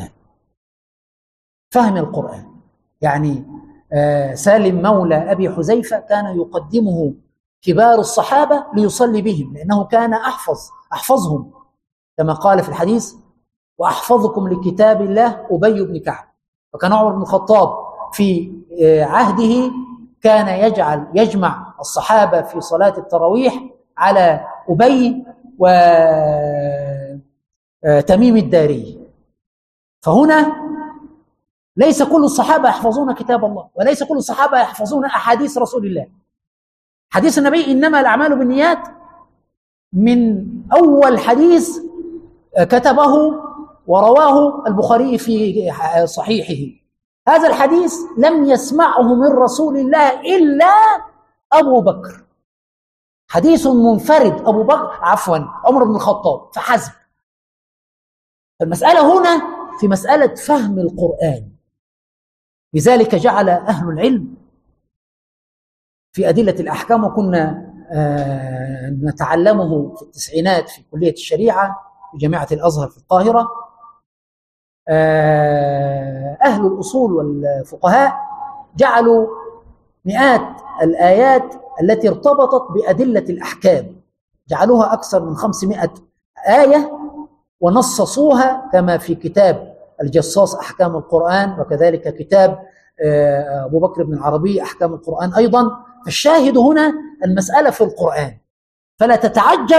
القرآن. يعني سالم مولى أبي حذيفة كان يقدمه كبار الصحابة ليصلي بهم، لأنه كان أحفظهم، كما قال في الحديث: وأحفظكم لكتاب الله أبي بن كعب. وكان عمر بن الخطاب في عهده كان يجمع الصحابة في صلاة التراويح على أبي وتميم الداري. فهنا ليس كل الصحابة يحفظون كتاب الله، وليس كل الصحابة يحفظون أحاديث رسول الله. حديث النبي إنما الأعمال بالنيات من أول حديث كتبه ورواه البخاري في صحيحه. هذا الحديث لم يسمعه من رسول الله إلا أبو بكر، حديث منفرد، أبو بكر عمر بن الخطاب فحسب. المسألة هنا في مسألة فهم القرآن. لذلك جعل أهل العلم في أدلة الأحكام، وكنا نتعلمه في التسعينات في كلية الشريعة في جامعة الأزهر في القاهرة، أهل الأصول والفقهاء جعلوا مئات الآيات التي ارتبطت بأدلة الأحكام، جعلوها أكثر من 500 آية ونصصوها، كما في كتاب الجصاص أحكام القرآن، وكذلك كتاب أبو بكر بن العربي أحكام القرآن أيضا. فالشاهد هنا المسألة في القرآن، فلا تتعجب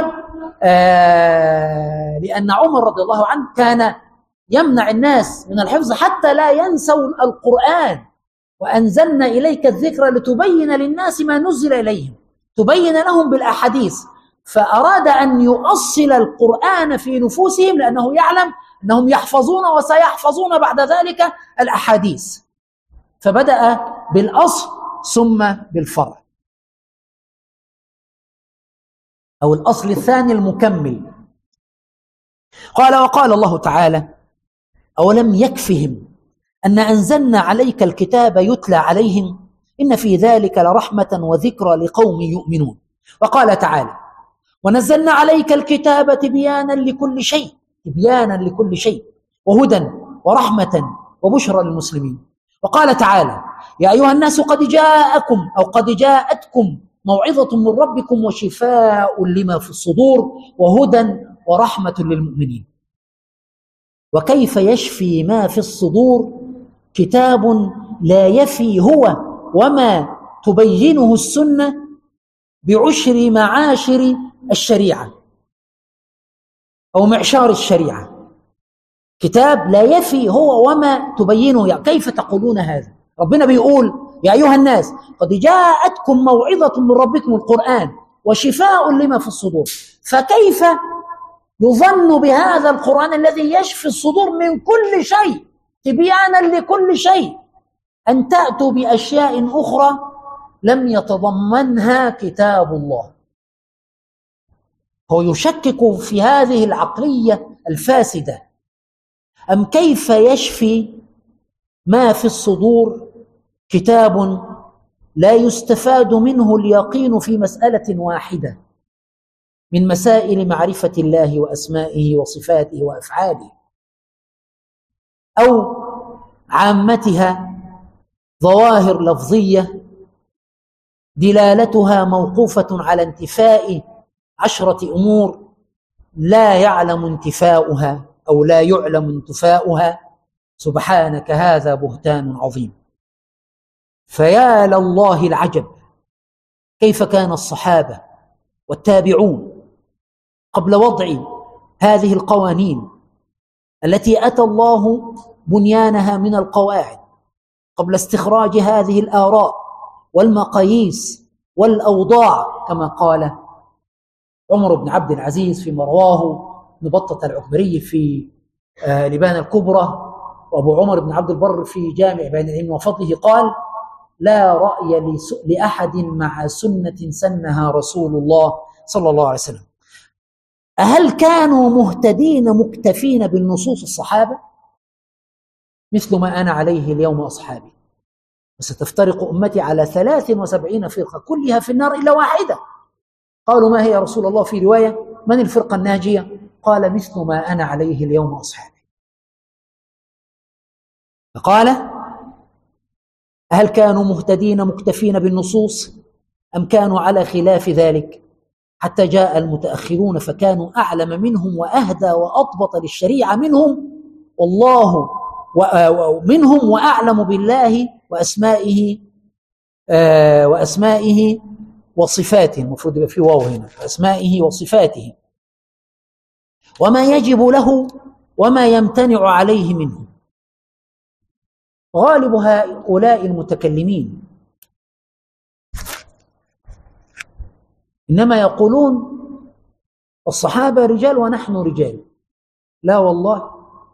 لأن عمر رضي الله عنه كان يمنع الناس من الحفظ حتى لا ينسوا القرآن. وأنزلنا إليك الذكر لتبين للناس ما نزل إليهم، تبين لهم بالأحاديث. فأراد أن يؤصل القرآن في نفوسهم، لأنه يعلم أنهم يحفظون وسيحفظون بعد ذلك الأحاديث، فبدأ بالأصل ثم بالفرع، أو الأصل الثاني المكمل. وقال الله تعالى: أولم يكفهم أن أنزلنا عليك الكتاب يتلى عليهم إن في ذلك لرحمة وذكرى لقوم يؤمنون. وقال تعالى: ونزلنا عليك الكتاب تبيانا لكل شيء وهدى ورحمة وبشرى للمسلمين. وقال تعالى: يا أيها الناس قد جاءتكم موعظة من ربكم وشفاء لما في الصدور وهدى ورحمة للمؤمنين. وكيف يشفي ما في الصدور كتاب لا يفي هو وما تبينه السنة بعشر معاشر الشريعة أو معشار الشريعة. كتاب لا يفي هو وما تبينه. كيف تقولون هذا؟ ربنا بيقول: يا أيها الناس قد جاءتكم موعظة من ربكم القرآن وشفاء لما في الصدور. فكيف يظن بهذا القرآن الذي يشفي الصدور من كل شيء تبيانا لكل شيء أن تأتوا بأشياء أخرى لم يتضمنها كتاب الله؟ هو يشكك في هذه العقلية الفاسدة. أم كيف يشفي ما في الصدور كتاب لا يستفاد منه اليقين في مسألة واحدة من مسائل معرفة الله وأسمائه وصفاته وأفعاله، أو عامتها ظواهر لفظية دلالتها موقوفة على انتفاء 10 أمور لا يعلم انتفاؤها أو لا يعلم انتفاؤها؟ سبحانك، هذا بهتان عظيم. فيا لله العجب كيف كان الصحابة والتابعون قبل وضع هذه القوانين التي أتى الله بنيانها من القواعد، قبل استخراج هذه الآراء والمقاييس والأوضاع، كما قال عمر بن عبد العزيز فيما رواه ابن بطة العكبري في لبان الكبرى، وأبو عمر بن عبد البر في جامع بين العلم وفضله قال: لا رأي لأحد مع سنة سنها رسول الله صلى الله عليه وسلم. هل كانوا مهتدين مكتفين بالنصوص الصحابة؟ مثل ما أنا عليه اليوم أصحابي. وستفترق أمتي على 73 فرقة كلها في النار إلا واحدة. قالوا: ما هي يا رسول الله؟ في رواية: من الفرقة الناجية؟ قال: مثل ما أنا عليه اليوم أصحابي. فقال: هل كانوا مهتدين مكتفين بالنصوص أم كانوا على خلاف ذلك؟ حتى جاء المتأخرون فكانوا أعلم منهم وأهدى وأضبط للشريعة منهم، والله منهم وأعلم بالله وأسمائه وصفاته. المفروض يبقى في واو هنا، أسمائه وصفاته، وما يجب له وما يمتنع عليه منه. غالب هؤلاء المتكلمين إنما يقولون الصحابة رجال ونحن رجال. لا والله،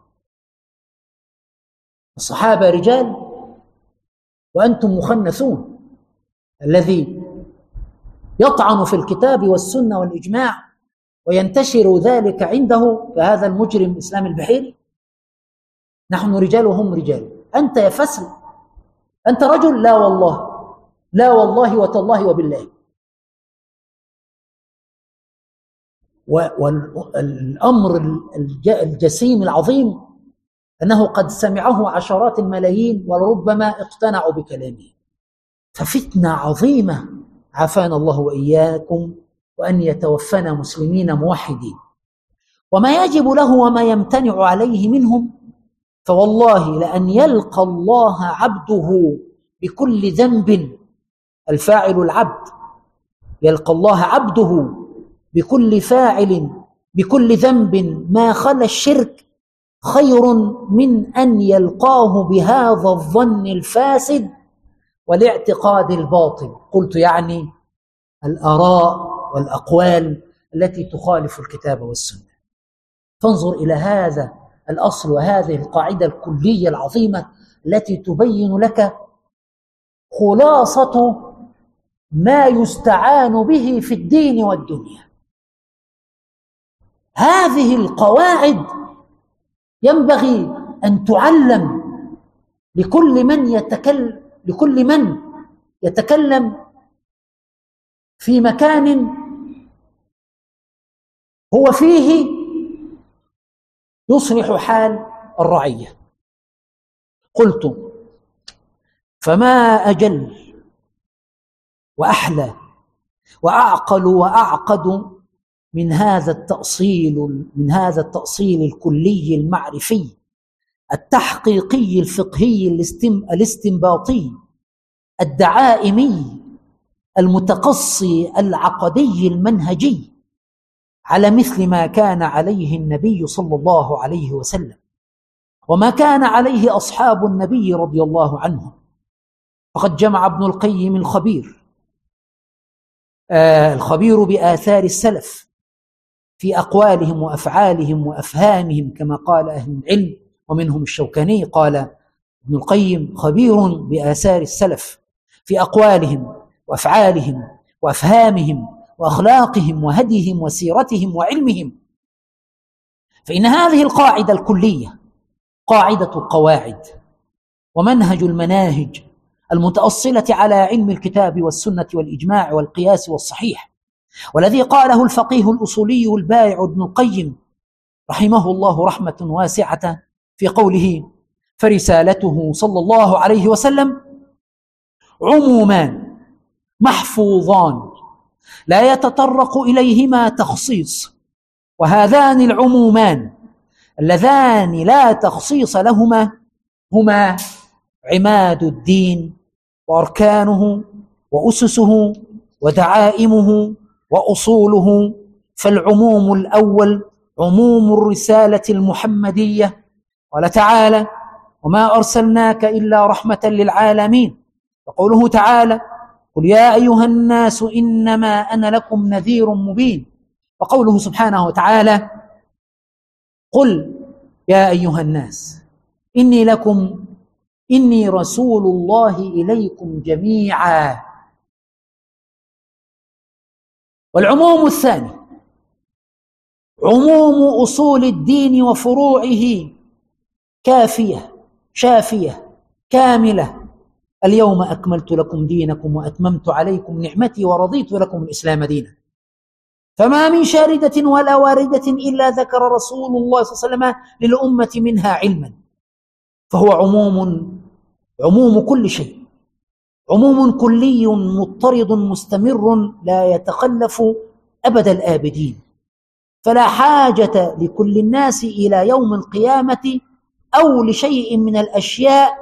الصحابة رجال وأنتم مخنثون. الذي يطعن في الكتاب والسنة والإجماع وينتشر ذلك عنده كهذا المجرم إسلام البحيري، نحن رجال وهم رجال. أنت يا فسل أنت رجل؟ لا والله، لا والله وتالله وبالله. والأمر الجسيم العظيم أنه قد سمعه عشرات الملايين ولربما اقتنعوا بكلامه. ففتنة عظيمة عافانا الله وإياكم، وأن يتوفنا مسلمين موحدين. وما يجب له وما يمتنع عليه منهم، فوالله لأن يلقى الله عبده بكل ذنب، الفاعل العبد، يلقى الله عبده بكل فاعل بكل ذنب ما خلا الشرك، خير من أن يلقاه بهذا الظن الفاسد والاعتقاد الباطل. قلت يعني الآراء والأقوال التي تخالف الكتاب والسنة. فانظر إلى هذا الأصل وهذه القاعدة الكلية العظيمة التي تبين لك خلاصة ما يستعان به في الدين والدنيا. هذه القواعد ينبغي أن تعلم لكل من يتكلم في مكان هو فيه يصلح حال الرعية. قلت فما أجل وأحلى وأعقل وأعقد من هذا التأصيل الكلي المعرفي التحقيقي الفقهي الاستنباطي الدعائمي المتقصي العقدي المنهجي على مثل ما كان عليه النبي صلى الله عليه وسلم وما كان عليه أصحاب النبي رضي الله عنهم. فقد جمع ابن القيم الخبير بآثار السلف في أقوالهم وأفعالهم وأفهامهم، كما قال أهل العلم ومنهم الشوكاني. قال ابن القيم خبير بآثار السلف في أقوالهم وأفعالهم وأفهامهم وأخلاقهم وهديهم وسيرتهم وعلمهم. فإن هذه القاعدة الكلية قاعدة القواعد ومنهج المناهج المتأصلة على علم الكتاب والسنة والإجماع والقياس والصحيح، والذي قاله الفقيه الأصولي البارع ابن القيم رحمه الله رحمة واسعة في قوله: فرسالته صلى الله عليه وسلم عمومان محفوظان لا يتطرق إليهما تخصيص، وهذان العمومان اللذان لا تخصيص لهما هما عماد الدين وأركانه وأسسه ودعائمه وأصوله. فالعموم الأول عموم الرسالة المحمدية، قال تعالى: وما أرسلناك إلا رحمة للعالمين. وقوله تعالى: قل يا أيها الناس إنما أنا لكم نذير مبين. وقوله سبحانه وتعالى: قل يا أيها الناس إني رسول الله إليكم جميعا. والعموم الثاني عموم أصول الدين وفروعه كافية شافية كاملة: اليوم أكملت لكم دينكم وأتممت عليكم نعمتي ورضيت لكم الإسلام دينا. فما من شاردة ولا واردة إلا ذكر رسول الله صلى الله عليه وسلم للأمة منها علما. فهو عموم كل شيء، عموم كلي مضطرد مستمر لا يتخلف أبد الآبدين. فلا حاجة لكل الناس إلى يوم القيامة أو لشيء من الأشياء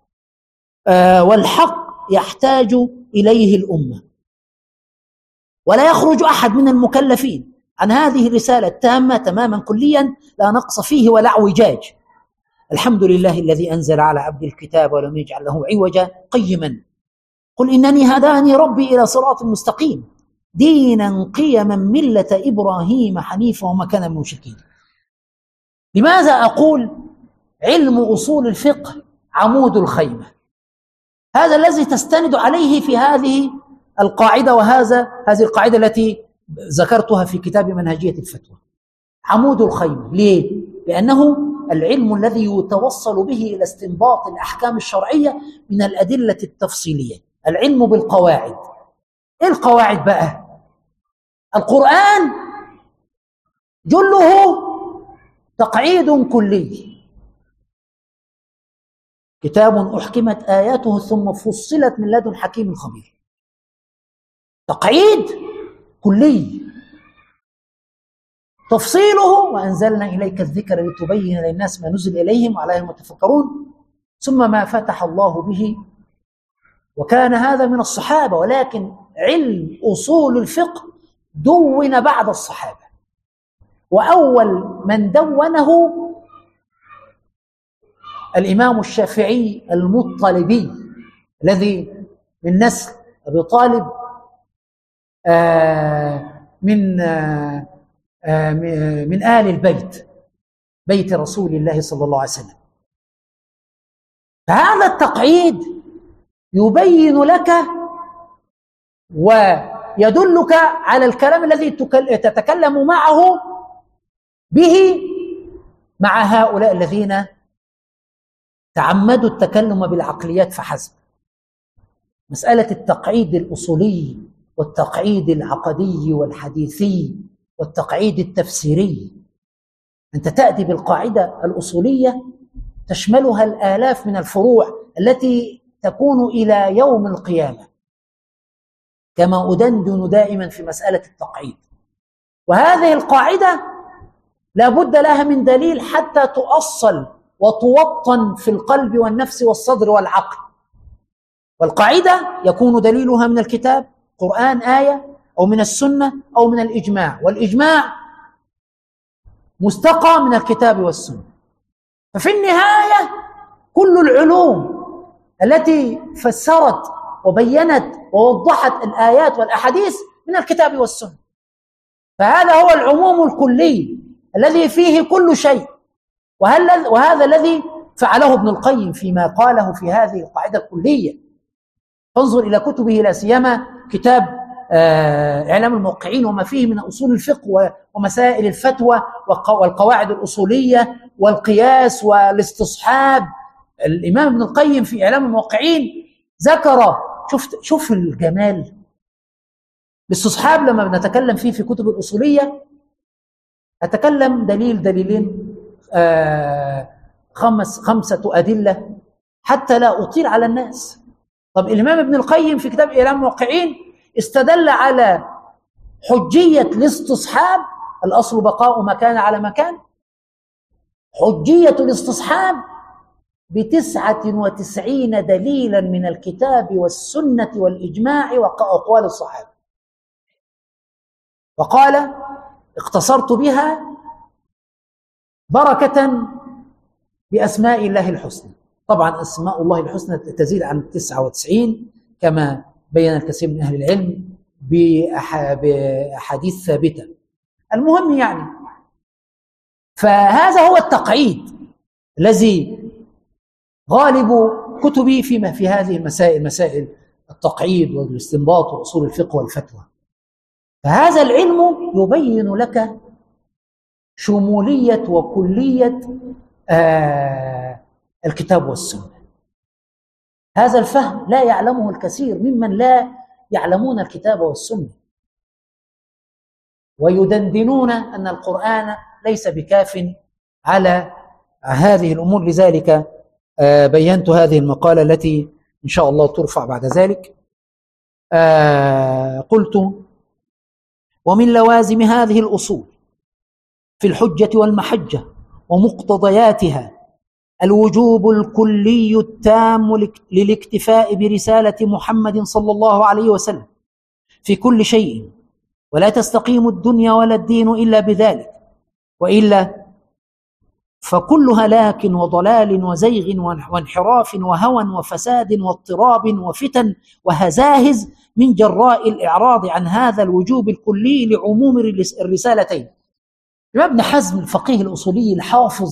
والحق يحتاج إليه الأمة. ولا يخرج أحد من المكلفين عن هذه الرسالة التامة تماما كليا لا نقص فيه ولا اعوجاج. الحمد لله الذي أنزل على عبد الكتاب ولم يجعل له عوجا قيما قل إنني هداني ربي إلى صراط مستقيم دينا قيما ملة إبراهيم حنيفا وما كان من المشركين. لماذا أقول علم أصول الفقه عمود الخيمة؟ هذا الذي تستند عليه في هذه القاعدة، هذه القاعدة التي ذكرتها في كتاب منهجية الفتوى. عمود الخيمة ليه؟ لأنه العلم الذي يتوصل به إلى استنباط الأحكام الشرعية من الأدلة التفصيلية، العلم بالقواعد. إيه القواعد بقى؟ القرآن جله تقعيد كلي، كتاب أحكمت آياته ثم فصلت من لدن حكيم خبير. تقعيد كلي، تفصيله وأنزلنا إليك الذكر لتبين للناس ما نزل إليهم وعليهم يتفكرون، ثم ما فتح الله به، وكان هذا من الصحابة، ولكن علم أصول الفقه دون بعد الصحابة، وأول من دونه الإمام الشافعي المطلبي الذي من نسل أبي طالب من آل البيت، بيت رسول الله صلى الله عليه وسلم. فهذا التقعيد يبين لك ويدلك على الكلام الذي تتكلم معه به مع هؤلاء الذين تعمدوا التكلم بالعقليات فحسب. مسألة التقعيد الأصولي والتقعيد العقدي والحديثي والتقعيد التفسيري، أنت تأتي بالقاعدة الأصولية تشملها الآلاف من الفروع التي تكون إلى يوم القيامة، كما أدندن دائما في مسألة التقعيد. وهذه القاعدة لا بد لها من دليل حتى تؤصل وتوطن في القلب والنفس والصدر والعقل. والقاعدة يكون دليلها من الكتاب، قرآن آية، أو من السنة، أو من الإجماع، والإجماع مستقى من الكتاب والسنة. ففي النهاية كل العلوم التي فسرت وبينت ووضحت الآيات والأحاديث من الكتاب والسنة. فهذا هو العموم الكلي الذي فيه كل شيء، وهذا الذي فعله ابن القيم فيما قاله في هذه القاعدة الكلية. فانظر إلى كتبه، لا سيما كتاب إعلام الموقعين وما فيه من أصول الفقه ومسائل الفتوى والقواعد الأصولية والقياس والاستصحاب. الإمام ابن القيم في إعلام الموقعين ذكر، شوف الجمال. الاستصحاب لما بنتكلم فيه في كتب الأصولية أتكلم دليلين، خمسة أدلة حتى لا أطيل على الناس. طب الإمام ابن القيم في كتاب إعلام الموقعين استدل على حجية الاستصحاب، الأصل بقاء ما كان على مكان، حجية الاستصحاب ب99 دليلا من الكتاب والسنة والإجماع وأقوال الصحابة. وقال اقتصرت بها بركة بأسماء الله الحسنى. طبعا أسماء الله الحسنى تزيد عن 99 كما بين الكثير من أهل العلم بأحاديث ثابتة. المهم يعني، فهذا هو التقعيد الذي غالب كتبي في هذه المسائل، مسائل التقعيد والاستنباط وأصول الفقه والفتوى. فهذا العلم يبين لك شمولية وكلية الكتاب والسنة. هذا الفهم لا يعلمه الكثير ممن لا يعلمون الكتاب والسنة، ويدندنون أن القرآن ليس بكاف على هذه الأمور. لذلك بينت هذه المقالة التي إن شاء الله ترفع بعد ذلك. قلت: ومن لوازم هذه الأصول في الحجة والمحجة ومقتضياتها الوجوب الكلي التام للاكتفاء برسالة محمد صلى الله عليه وسلم في كل شيء، ولا تستقيم الدنيا ولا الدين إلا بذلك، وإلا فكل هلاك وضلال وزيغ وانحراف وهوى وفساد واضطراب وفتن وهزاهز من جراء الإعراض عن هذا الوجوب الكلي لعموم الرسالتين. ابن حزم الفقيه الأصولي الحافظ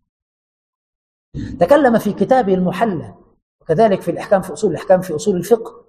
تكلم في كتابه المحلى، وكذلك في الأحكام في أصول الأحكام في أصول الفقه،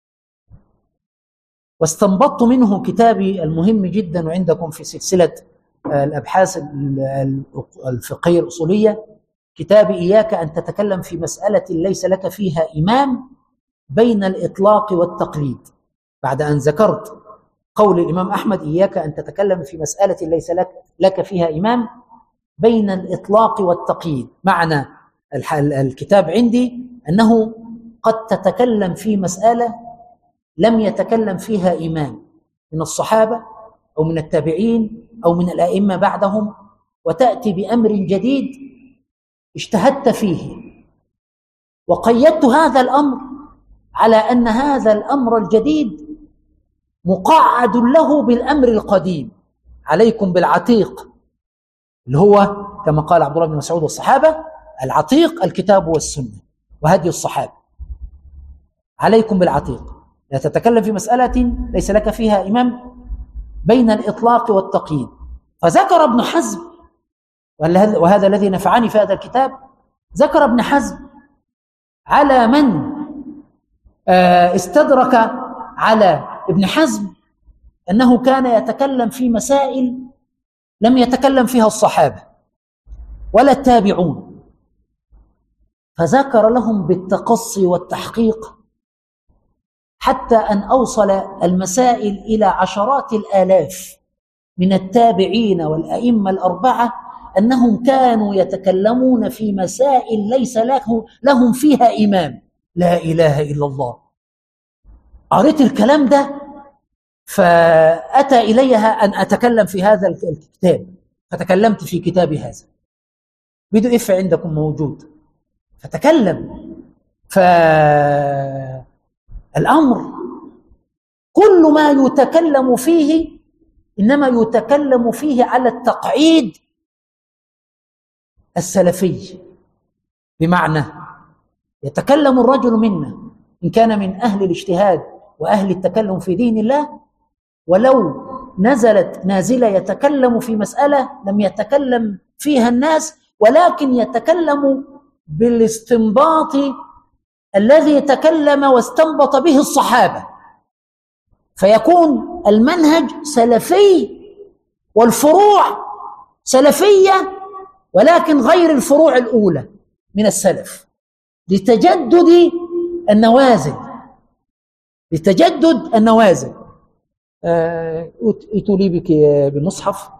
واستنبطت منه كتابي المهم جدا وعندكم في سلسلة الأبحاث الفقهية الأصولية، كتاب إياك أن تتكلم في مسألة ليس لك فيها إمام بين الإطلاق والتقليد، بعد أن ذكرت قول الإمام أحمد إياك أن تتكلم في مسألة ليس لك فيها إمام بين الإطلاق والتقييد. معنى الكتاب عندي أنه قد تتكلم في مسألة لم يتكلم فيها إمام من الصحابة أو من التابعين أو من الأئمة بعدهم، وتأتي بأمر جديد اجتهدت فيه، وقيدت هذا الأمر على أن هذا الأمر الجديد مقعد له بالأمر القديم، عليكم بالعتيق، اللي هو كما قال عبد الله بن مسعود والصحابة: العتيق الكتاب والسنة وهدي الصحابة. عليكم بالعتيق، لا تتكلم في مسألة ليس لك فيها إمام بين الإطلاق والتقييد. فذكر ابن حزم، وهذا الذي نفعني في هذا الكتاب، ذكر ابن حزم على من استدرك على ابن حزم أنه كان يتكلم في مسائل لم يتكلم فيها الصحابة ولا التابعون، فذكر لهم بالتقصي والتحقيق حتى أن أوصل المسائل إلى عشرات الآلاف من التابعين والأئمة الأربعة أنهم كانوا يتكلمون في مسائل ليس لهم فيها إمام. لا إله إلا الله. قريت الكلام ده فأتى إليها أن أتكلم في هذا الكتاب، فتكلمت في كتابي هذا. فيديو إف عندكم موجود، فتكلم. فالأمر كل ما يتكلم فيه إنما يتكلم فيه على التقعيد السلفي، بمعنى يتكلم الرجل منا إن كان من أهل الاجتهاد وأهل التكلم في دين الله، ولو نزلت نازلة يتكلم في مسألة لم يتكلم فيها الناس، ولكن يتكلم بالاستنباط الذي تكلم واستنبط به الصحابة، فيكون المنهج سلفي والفروع سلفية، ولكن غير الفروع الأولى من السلف، لتجدد النوازل. ائتوا لي بك بالمصحف.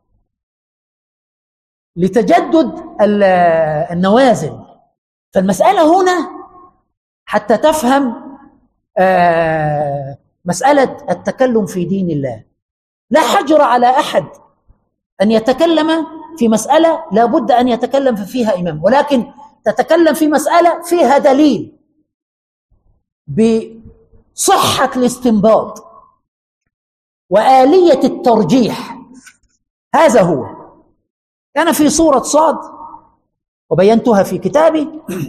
لتجدد النوازل. فالمسألة هنا حتى تفهم مسألة التكلم في دين الله، لا حجر على أحد أن يتكلم في مسألة لا بد أن يتكلم فيها إمام، ولكن تتكلم في مسألة فيها دليل بصحة الاستنباط وآلية الترجيح. هذا هو. كان في سورة صاد وبينتها في كتابي.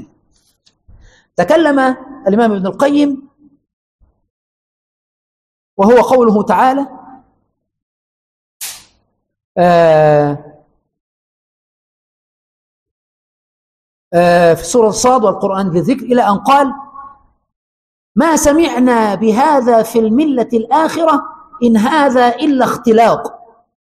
تكلم الإمام ابن القيم وهو قوله تعالى في سورة صاد: والقرآن ذي الذكر، إلى أن قال: ما سمعنا بهذا في الملة الآخرة إن هذا إلا اختلاق.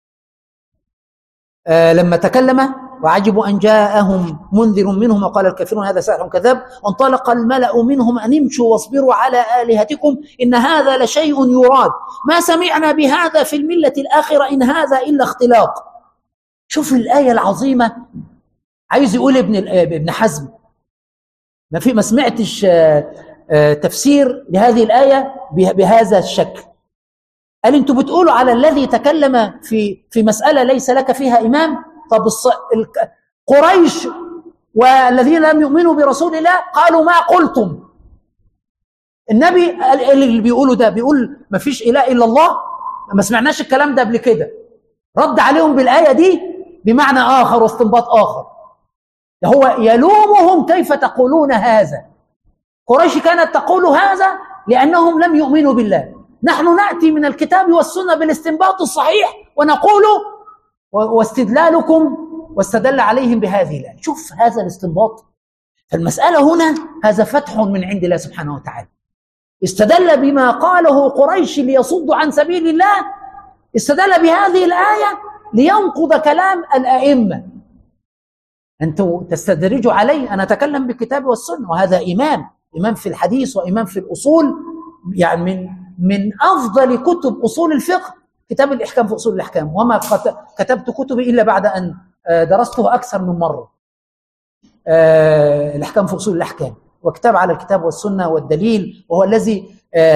لما تكلم: وعجبوا أن جاءهم منذر منهم وقال الكافرون هذا ساحر كذاب، وانطلق الملأ منهم أن امشوا واصبروا على آلهتكم إن هذا لشيء يراد، ما سمعنا بهذا في الملة الآخرة إن هذا إلا اختلاق. شوف الآية العظيمة. عايز يقول ابن حزم ما سمعتش تفسير لهذه الآية بهذا الشكل. قال: انتوا بتقولوا على الذي تكلم في مسألة ليس لك فيها إمام. طب قريش والذين لم يؤمنوا برسول الله قالوا ما قلتم. النبي اللي بيقولوا ده بيقول ما فيش إله إلا الله، ما سمعناش الكلام ده قبل كده. رد عليهم بالآية دي بمعنى آخر واستنباط آخر. هو يلومهم كيف تقولون هذا. قريش كانت تقول هذا لأنهم لم يؤمنوا بالله. نحن نأتي من الكتاب والسنة بالاستنباط الصحيح ونقول واستدلالكم واستدل عليهم بهذه الآية. شوف هذا الاستنباط. فالمسألة هنا هذا فتح من عند الله سبحانه وتعالى. استدل بما قاله قريش ليصدوا عن سبيل الله، استدل بهذه الآية لينقض كلام الأئمة. أنتم تستدرجوا علي، أنا أتكلم بالكتاب والسنة، وهذا إمام في الحديث وإمام في الأصول، يعني من أفضل كتب أصول الفقه كتاب الإحكام في أصول الأحكام، وما كتبت كتبي إلا بعد أن درسته أكثر من مرة. الأحكام في أصول الأحكام، وكتاب على الكتاب والسنة والدليل، وهو الذي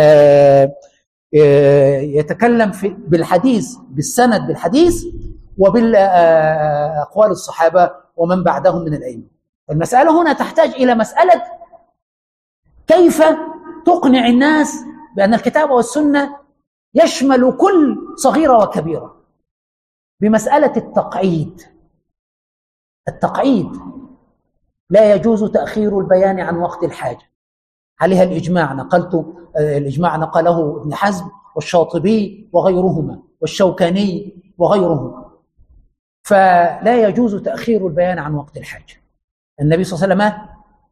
يتكلم بالحديث بالسند بالحديث وبالأقوال الصحابة ومن بعدهم من الأئمة. المسألة هنا تحتاج إلى مسألة كيف تقنع الناس بأن الكتاب والسنة يشمل كل صغيرة وكبيرة، بمسألة التقعيد. التقعيد لا يجوز تأخير البيان عن وقت الحاجة، عليها الإجماع. الإجماع نقله ابن حزم والشاطبي وغيرهما والشوكاني وغيرهم. فلا يجوز تأخير البيان عن وقت الحاجة. النبي صلى الله عليه وسلم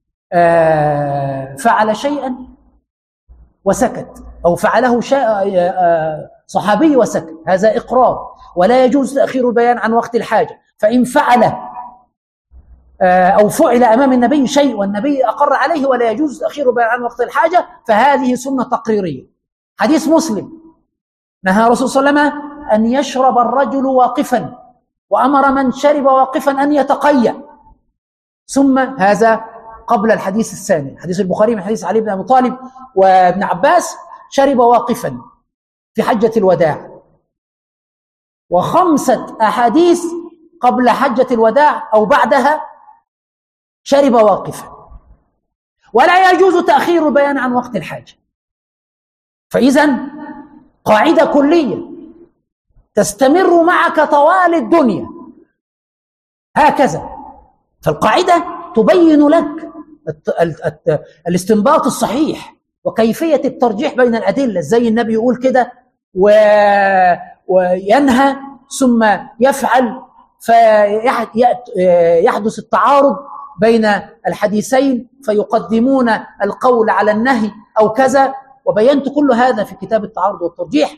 فعل شيئا وسكت، أو فعله صحابي وسكت، هذا إقرار، ولا يجوز تأخير البيان عن وقت الحاجة. فإن فعل أو فعل أمام النبي شيء والنبي أقر عليه ولا يجوز تأخير البيان عن وقت الحاجة، فهذه سنة تقريرية. حديث مسلم نهى رسول صلى الله عليه وسلم أن يشرب الرجل واقفا، وأمر من شرب واقفا أن يتقيأ. ثم هذا قبل الحديث الثاني، حديث البخاري من حديث علي بن أبي طالب وابن عباس، شرب واقفا في حجة الوداع. وخمسة أحاديث قبل حجة الوداع أو بعدها شرب واقفا. ولا يجوز تأخير البيان عن وقت الحاجة. فإذن قاعدة كلية تستمر معك طوال الدنيا هكذا. فالقاعدة تبين لك الاستنباط الصحيح وكيفية الترجيح بين الأدلة. زي النبي يقول كده وينهى ثم يفعل، فيحدث التعارض بين الحديثين فيقدمون القول على النهي أو كذا. وبينت كل هذا في كتاب التعارض والترجيح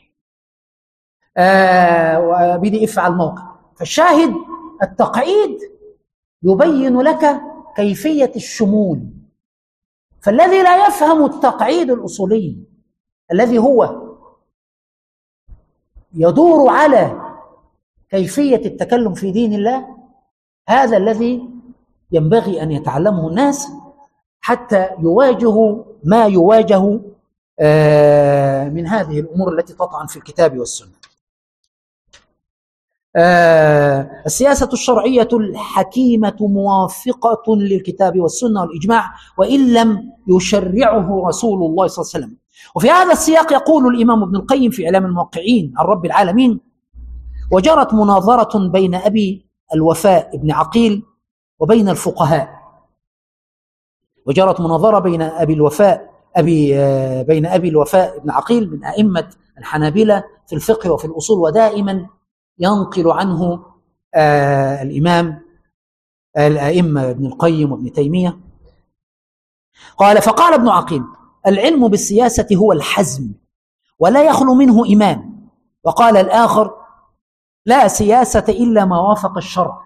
وBDF على الموقع. فالشاهد التقعيد يبين لك كيفية الشمول. فالذي لا يفهم التقعيد الأصولي الذي هو يدور على كيفية التكلم في دين الله، هذا الذي ينبغي أن يتعلمه الناس حتى يواجهوا ما يواجه من هذه الأمور التي تطعن في الكتاب والسنة. السياسة الشرعية الحكيمة موافقة للكتاب والسنة والإجماع وإن لم يشرعه رسول الله صلى الله عليه وسلم. وفي هذا السياق يقول الإمام ابن القيم في إعلام الموقعين عن رب العالمين: وجرت مناظرة بين أبي الوفاء ابن عقيل وبين الفقهاء. وجرت مناظرة بين بين أبي الوفاء ابن عقيل من أئمة الحنابلة في الفقه وفي الأصول، ودائما ينقل عنه الأئمة ابن القيم وابن تيمية. قال: فقال ابن عقيل: العلم بالسياسة هو الحزم ولا يخلو منه إمام. وقال الآخر: لا سياسة إلا ما وافق الشرع.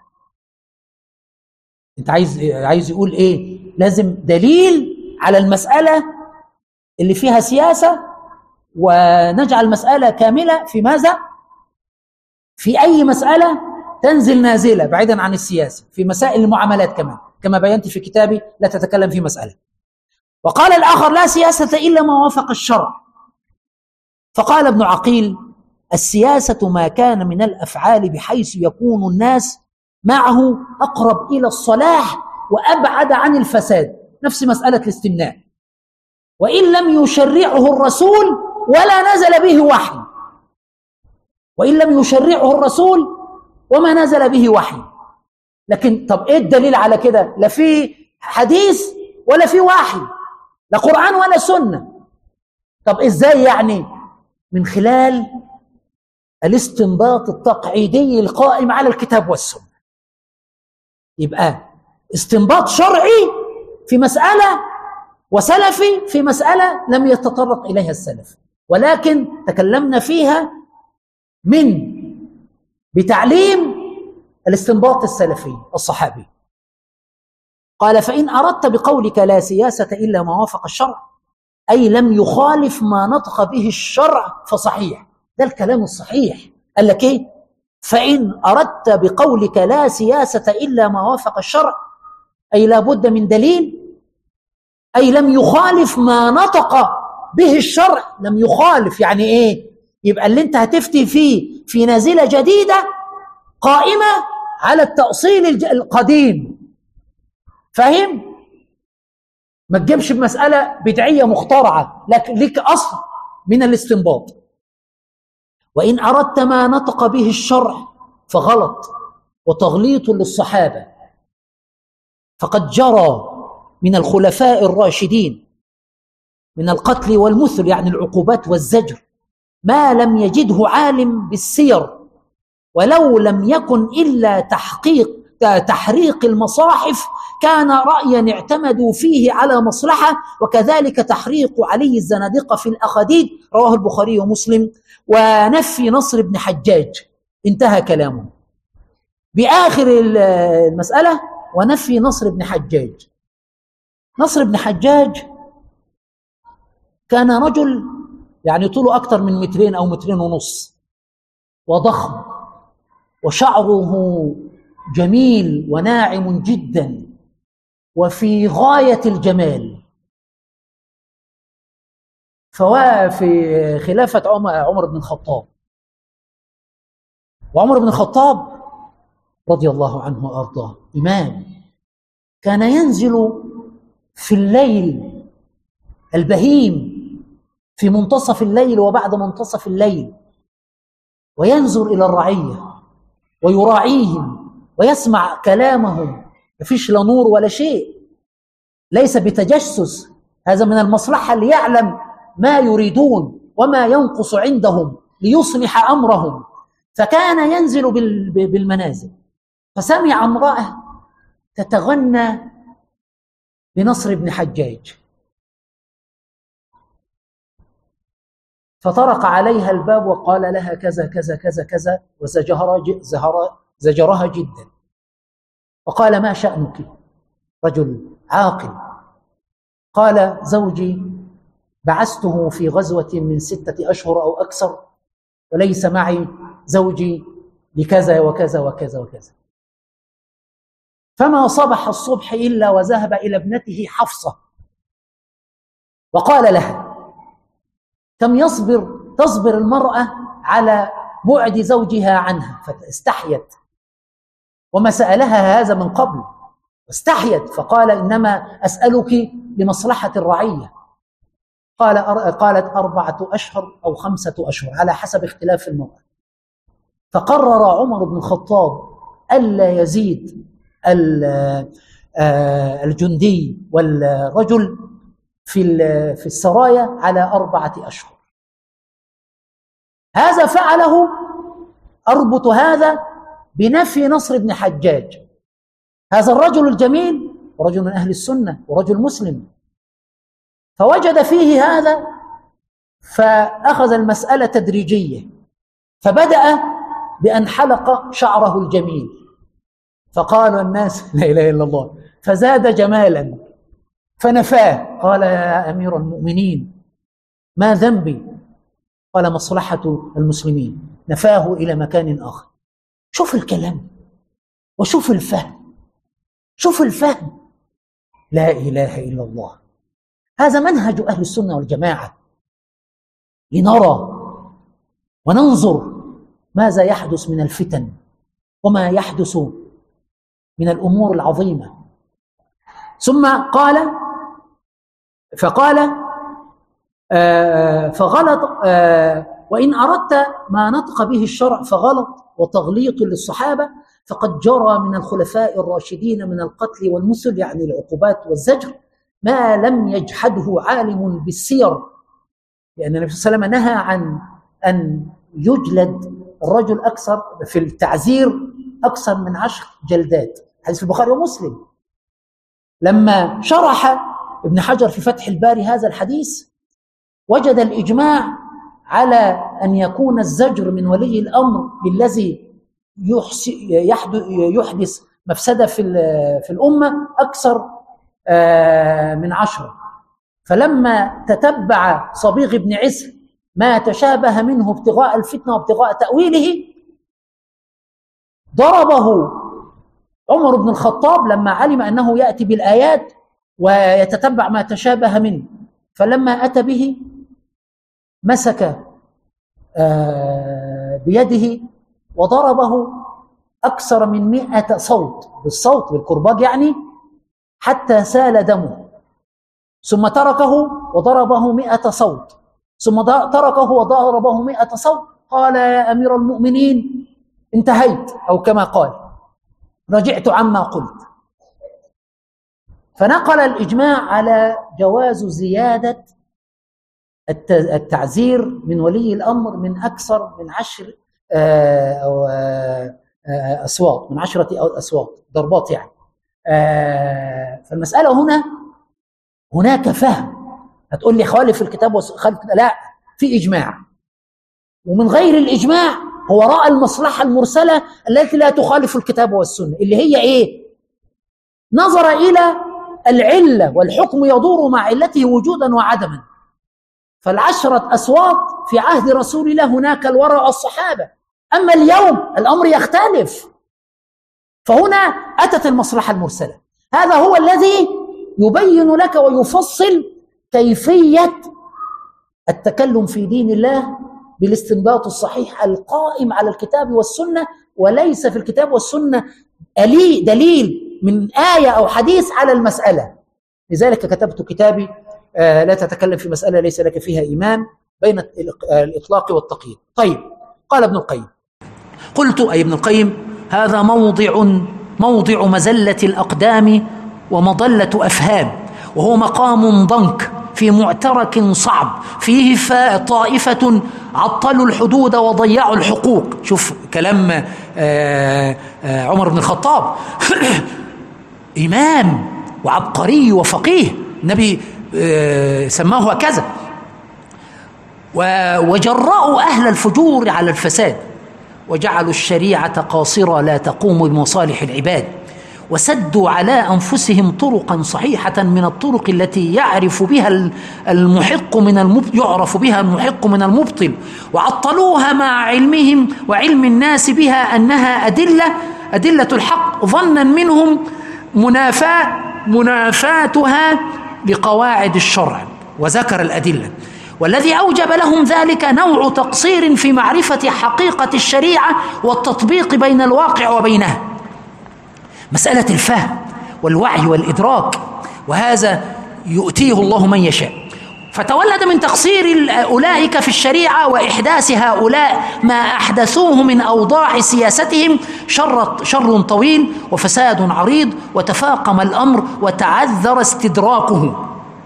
انت عايز يقول ايه؟ لازم دليل على المسألة اللي فيها سياسة، ونجعل مسألة كاملة في ماذا؟ في أي مسألة تنزل نازلة بعيدا عن السياسة، في مسائل المعاملات كمان، كما بينت في كتابي لا تتكلم في مسألة. وقال الآخر: لا سياسة إلا ما وافق الشرع. فقال ابن عقيل: السياسة ما كان من الأفعال بحيث يكون الناس معه أقرب إلى الصلاح وأبعد عن الفساد، نفس مسألة الاستمناء، وإن لم يشرعه الرسول ولا نزل به وحي. وإن لم يشرعه الرسول وما نزل به وحي. لكن طب ايه الدليل على كده؟ لا في حديث ولا في وحي، لا قرآن ولا سنة. طب ازاي يعني؟ من خلال الاستنباط التقعيدي القائم على الكتاب والسنة. يبقى استنباط شرعي في مسألة وسلفي في مسألة لم يتطرق إليها السلف، ولكن تكلمنا فيها بتعليم الاستنباط السلفي الصحابي. قال: فإن أردت بقولك لا سياسة إلا ما وافق الشرع، أي لم يخالف ما نطق به الشرع فصحيح. ده الكلام الصحيح. قال لك إيه؟ فإن أردت بقولك لا سياسة إلا ما وافق الشرع، أي لا بد من دليل، أي لم يخالف ما نطق به الشرع. لم يخالف يعني إيه؟ يبقى اللي أنت هتفتي فيه في نازلة جديدة قائمة على التأصيل القديم. فاهم؟ ما تجيبش بمسألة بدعية مخترعة، لك أصل من الاستنباط. وإن أردت ما نطق به الشرع فغلط وتغليط للصحابة، فقد جرى من الخلفاء الراشدين من القتل والمثل، يعني العقوبات والزجر، ما لم يجده عالم بالسير، ولو لم يكن إلا تحريق المصاحف كان رأيا اعتمدوا فيه على مصلحة، وكذلك تحريق علي الزنادقة في الأخاديد، رواه البخاري ومسلم، ونفي نصر بن حجاج. انتهى كلامه بآخر المسألة: ونفي نصر بن حجاج. نصر بن حجاج كان رجل يعني طوله أكثر من 2 أو 2.5 متر، وضخم، وشعره جميل وناعم جدا وفي غاية الجمال. في خلافة عمر بن الخطاب، وعمر بن الخطاب رضي الله عنه وأرضاه إمام، كان ينزل في الليل البهيم في منتصف الليل وبعد منتصف الليل، وينظر إلى الرعية ويراعيهم ويسمع كلامهم. مفيش لا نور ولا شيء، ليس بتجسس، هذا من المصلحة ليعلم ما يريدون وما ينقص عندهم ليصلح أمرهم. فكان ينزل بالمنازل، فسمع امرأة تتغنى بنصر بن حجاج، فطرق عليها الباب وقال لها كذا كذا كذا كذا، وزجرها جدا، وقال: ما شأنك؟ رجل عاقل. قال: زوجي بعثته في غزوة من 6 أشهر أو أكثر، وليس معي زوجي لكذا وكذا وكذا وكذا، فما صبح الصبح إلا وذهب إلى ابنته حفصة وقال لها: كم تصبر المرأة على بعد زوجها عنها؟ فاستحيت، وما سألها هذا من قبل، واستحيت، فقال: إنما أسألك لمصلحة الرعية. قالت 4 أشهر أو 5 أشهر على حسب اختلاف المرأة. فقرر عمر بن الخطاب ألا يزيد الجندي والرجل في السرايا على 4 أشهر. هذا فعله، أربط هذا بنفي نصر بن حجاج، هذا الرجل الجميل ورجل من أهل السنة ورجل مسلم، فوجد فيه هذا، فأخذ المسألة تدريجية، فبدأ بأن حلق شعره الجميل، فقال الناس: لا إله إلا الله، فزاد جمالا فنفاه. قال: يا أمير المؤمنين، ما ذنبي؟ قال: مصلحة المسلمين. نفاه إلى مكان آخر. شوف الكلام وشوف الفهم، شوف الفهم. لا إله إلا الله. هذا منهج أهل السنة والجماعة، لنرى وننظر ماذا يحدث من الفتن وما يحدث من الأمور العظيمة. ثم فقال فغلط، وإن أردت ما نطق به الشرع فغلط وتغليط للصحابة، فقد جرى من الخلفاء الراشدين من القتل والمثل، يعني العقوبات والزجر، ما لم يجحده عالم بالسير، لأن النبي صلى الله عليه وسلم نهى عن أن يجلد الرجل أكثر في التعزير أكثر من 10 جلدات، حديث البخاري ومسلم. لما شرح ابن حجر في فتح الباري هذا الحديث وجد الإجماع على أن يكون الزجر من ولي الأمر بالذي يحدث مفسدة في الأمة أكثر من 10. فلما تتبع صبيغ بن عسر ما تشابه منه ابتغاء الفتنة وابتغاء تأويله، ضربه عمر بن الخطاب لما علم أنه يأتي بالآيات ويتتبع ما تشابه منه، فلما أتى به مسك بيده وضربه أكثر من 100 صوت، بالصوت بالكرباج يعني، حتى سال دمه، ثم تركه وضربه 100 صوت، ثم تركه وضربه 100 صوت. قال يا أمير المؤمنين انتهيت، أو كما قال رجعت عما قلت. فنقل الإجماع على جواز زيادة التعزير من ولي الأمر من أكثر من 10 أصوات، من 10 أصوات ضربات يعني. فالمسألة هناك فهم. هتقول لي خالف الكتاب وخالف، لا، في إجماع، ومن غير الإجماع هو رأى المصلحة المرسلة التي لا تخالف الكتاب والسنة، اللي هي إيه؟ نظر إلى العلة، والحكم يدور مع علته وجودا وعدما. ف10 أصوات في عهد رسول الله هناك الورع والصحابة، أما اليوم الأمر يختلف، فهنا أتت المصلحة المرسلة. هذا هو الذي يبين لك ويفصل كيفية التكلم في دين الله بالاستنباط الصحيح القائم على الكتاب والسنة، وليس في الكتاب والسنة دليل من آية أو حديث على المسألة. لذلك كتبت كتابي لا تتكلم في مسألة ليس لك فيها إيمان، بين الإطلاق والتقييد. طيب، قال ابن القيم، قلت أي ابن القيم: هذا موضع مزلة الأقدام ومضلة أفهام، وهو مقام ضنك في معترك صعب فيه طائفة عطلوا الحدود وضيعوا الحقوق. شوف كلام عمر بن الخطاب إمام وعبقري وفقيه، النبي سماه هكذا. وجرأوا أهل الفجور على الفساد، وجعلوا الشريعة قاصرة لا تقوم بمصالح العباد، وسدوا على أنفسهم طرقا صحيحة من الطرق التي يعرف بها المحق من المبطل، وعطلوها مع علمهم وعلم الناس بها أنها أدلة الحق، ظنا منهم منافاتها لقواعد الشرع، وذكر الأدلة. والذي أوجب لهم ذلك نوع تقصير في معرفة حقيقة الشريعة والتطبيق بين الواقع وبينها، مسألة الفهم والوعي والإدراك، وهذا يؤتيه الله من يشاء. فتولد من تقصير أولئك في الشريعة وإحداث هؤلاء ما أحدثوه من أوضاع سياستهم شر طويل وفساد عريض، وتفاقم الأمر وتعذر استدراكه.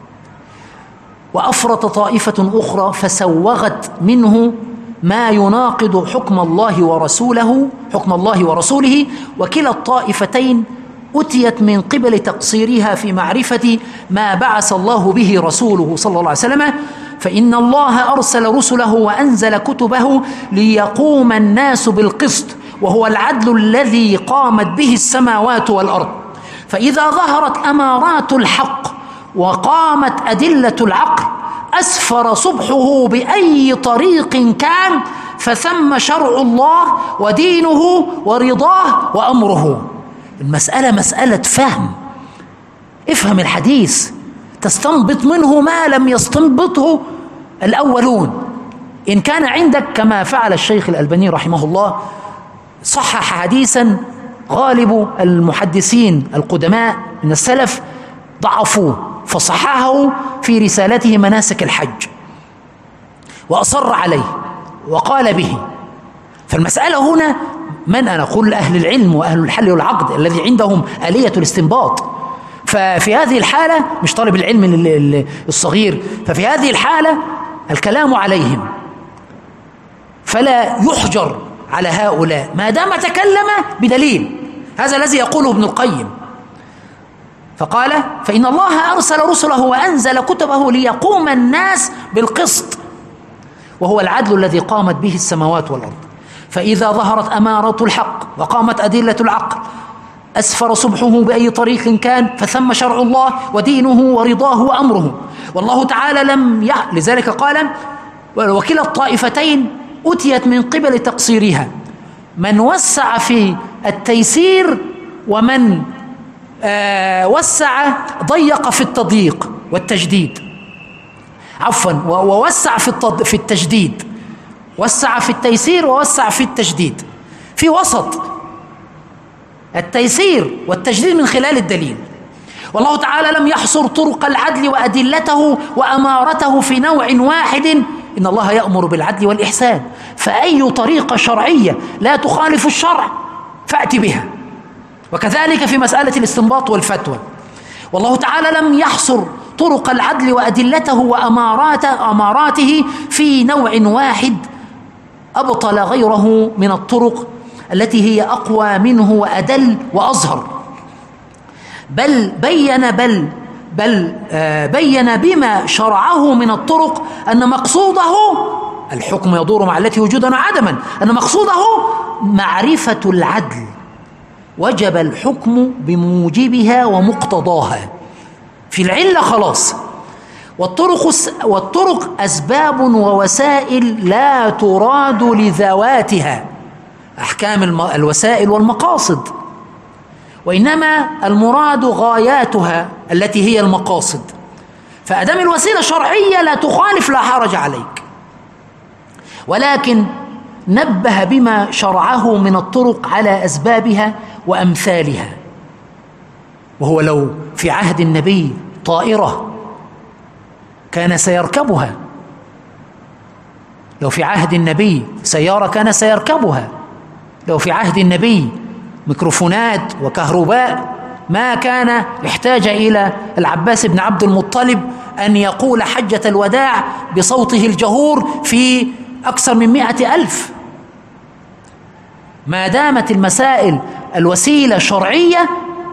وأفرط طائفة أخرى فسوغت منه ما يناقض حكم الله ورسوله، وكلا الطائفتين أتيت من قبل تقصيرها في معرفة ما بعث الله به رسوله صلى الله عليه وسلم. فإن الله أرسل رسله وأنزل كتبه ليقوم الناس بالقسط، وهو العدل الذي قامت به السماوات والأرض. فإذا ظهرت أمارات الحق وقامت أدلة العقل أسفر صبحه بأي طريق كان، فثم شرع الله ودينه ورضاه وأمره. المسألة مسألة فهم، افهم الحديث تستنبط منه ما لم يستنبطه الأولون. إن كان عندك كما فعل الشيخ الألباني رحمه الله، صحح حديثا غالب المحدثين القدماء من السلف ضعفوه، فصححه في رسالته مناسك الحج وأصر عليه وقال به، فالمسألة هنا من أنا أقول أهل العلم وأهل الحل والعقد الذي عندهم آلية الاستنباط. ففي هذه الحالة مش طالب العلم الصغير، ففي هذه الحالة الكلام عليهم، فلا يحجر على هؤلاء ما دام تكلم بدليل. هذا الذي يقوله ابن القيم. فقال: فإن الله أرسل رسله وأنزل كتبه ليقوم الناس بالقسط، وهو العدل الذي قامت به السماوات والأرض. فإذا ظهرت أمارات الحق وقامت أدلة العقل أسفر صبحه بأي طريق كان، فثم شرع الله ودينه ورضاه وأمره. والله تعالى لذلك قال: وكلا الطائفتين أتيت من قبل تقصيرها، من وسع في التيسير ومن وسع ضيق في التضييق والتجديد، عفوا، ووسع في التجديد، وسع في التيسير ووسع في التجديد، في وسط التيسير والتجديد من خلال الدليل. والله تعالى لم يحصر طرق العدل وأدلته وأمارته في نوع واحد، إن الله يأمر بالعدل والإحسان، فأي طريقة شرعية لا تخالف الشرع فأتي بها. وكذلك في مسألة الاستنباط والفتوى، والله تعالى لم يحصر طرق العدل وأدلته وأماراته في نوع واحد أبطل غيره من الطرق التي هي أقوى منه وأدل وأظهر، بل بين بما شرعه من الطرق أن مقصوده الحكم يدور مع التي وجودا وعدما، أن مقصوده معرفة العدل، وجب الحكم بموجبها ومقتضاها في العلة خلاص. والطرق أسباب ووسائل لا تراد لذواتها، أحكام الوسائل والمقاصد، وإنما المراد غاياتها التي هي المقاصد. فأدام الوسيلة شرعية لا تخالف لا حرج عليك، ولكن نبه بما شرعه من الطرق على أسبابها وأمثالها. وهو لو في عهد النبي طائرة كان سيركبها، لو في عهد النبي سيارة كان سيركبها، لو في عهد النبي ميكروفونات وكهرباء ما كان يحتاج إلى العباس بن عبد المطلب أن يقول حجة الوداع بصوته الجهور في أكثر من 100,000. ما دامت المسائل الوسيلة شرعية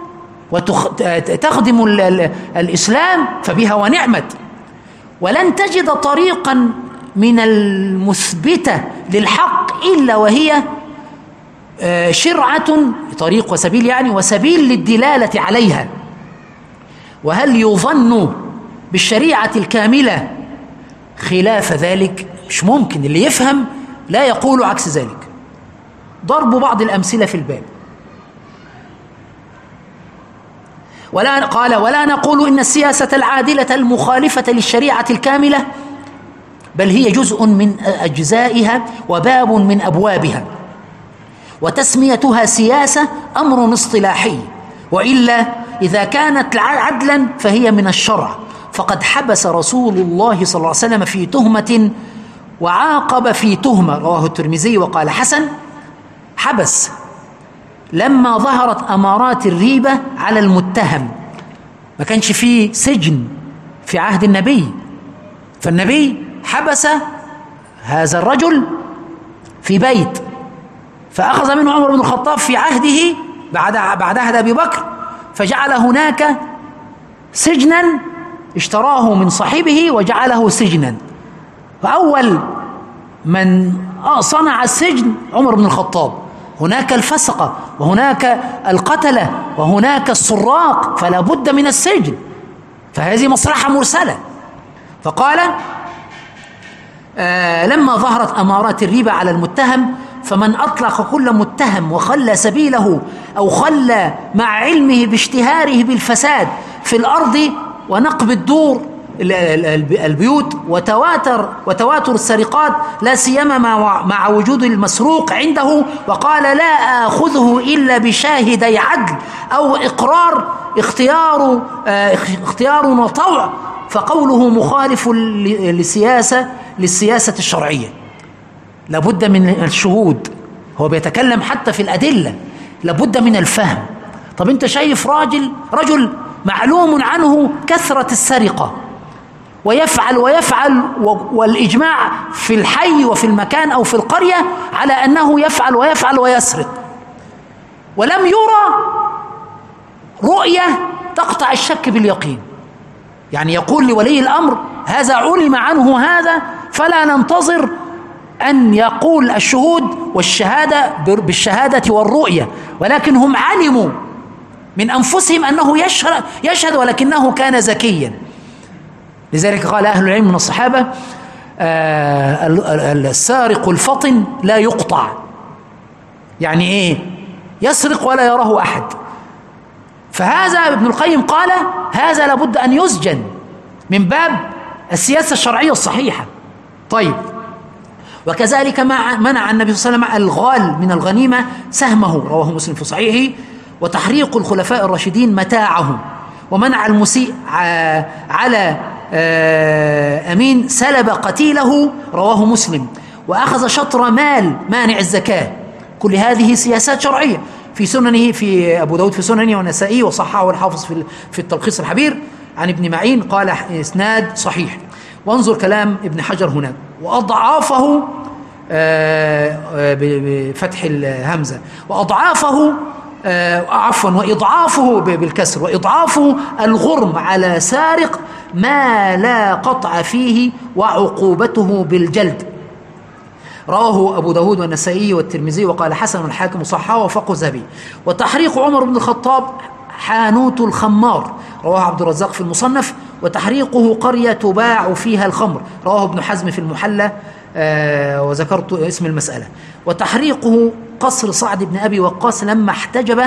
وتخدم الإسلام فبها ونعمت. ولن تجد طريقا من المثبتة للحق إلا وهي شرعة، طريق وسبيل يعني، وسبيل للدلالة عليها. وهل يظن بالشريعة الكاملة خلاف ذلك؟ مش ممكن. اللي يفهم لا يقول عكس ذلك. ضرب بعض الأمثلة في الباب. ولا نقول إن السياسة العادلة المخالفة للشريعة الكاملة، بل هي جزء من أجزائها وباب من أبوابها، وتسميتها سياسة أمر اصطلاحي، وإلا إذا كانت عدلا فهي من الشرع. فقد حبس رسول الله صلى الله عليه وسلم في تهمة وعاقب في تهمة، رواه الترمذي وقال حسن. حبس لما ظهرت أمارات الريبة على المتهم، ما كانش فيه سجن في عهد النبي، فالنبي حبس هذا الرجل في بيت، فأخذ منه عمر بن الخطاب في عهده بعد عهد أبي بكر، فجعل هناك سجنا اشتراه من صاحبه وجعله سجنا. فأول من صنع السجن عمر بن الخطاب. هناك الفسقة وهناك القتلة وهناك السراق، فلا بد من السجن، فهذه مصلحة مرسلة. فقال لما ظهرت أمارات الريبة على المتهم، فمن أطلق كل متهم وخلى سبيله أو خلى مع علمه باشتهاره بالفساد في الأرض ونقب الدور البيوت وتواتر السرقات، لا سيما مع وجود المسروق عنده، وقال لا آخذه إلا بشاهدي عدل أو إقرار اختيار وطوع، فقوله مخالف للسياسة الشرعية. لابد من الشهود هو بيتكلم حتى في الأدلة، لابد من الفهم. طب أنت شايف رجل معلوم عنه كثرة السرقة ويفعل والإجماع في الحي وفي المكان أو في القرية على أنه يفعل ويسرق، ولم يرى رؤية تقطع الشك باليقين. يعني يقول لولي الأمر هذا علم عنه هذا، فلا ننتظر أن يقول الشهود والشهادة بالشهادة والرؤية، ولكن هم علموا من أنفسهم أنه يشهد ولكنه كان زكيا. لذلك قال أهل العلم من الصحابة السارق الفطن لا يقطع. يعني إيه؟ يسرق ولا يراه أحد. فهذا ابن القيم قال هذا لابد أن يسجن من باب السياسة الشرعية الصحيحة. طيب، وكذلك منع النبي صلى الله عليه وسلم الغال من الغنيمة سهمه، رواه مسلم في صحيحه، وتحريق الخلفاء الراشدين متاعه، ومنع المسيء على أمين سلب قتيله، رواه مسلم، وأخذ شطر مال مانع الزكاة. كل هذه سياسات شرعية في سننه، في أبو داود في سننه والنسائي، وصححه الحافظ في التلخيص الحبير عن ابن معين قال إسناد صحيح. وانظر كلام ابن حجر هناك، وأضعافه بفتح الهمزة، وأضعافه وإضعافه بالكسر، وإضعافه الغرم على سارق ما لا قطع فيه وعقوبته بالجلد، رواه أبو داود والنسائي والترمذي وقال حسن الحاكم صححه ووافقه الذهبي. وتحريق عمر بن الخطاب حانوت الخمار، رواه عبد الرزاق في المصنف. وتحريقه قرية تباع فيها الخمر، رواه ابن حزم في المحلى وذكرت اسم المسألة. وتحريقه قصر سعد بن أبي وقاص لما احتجب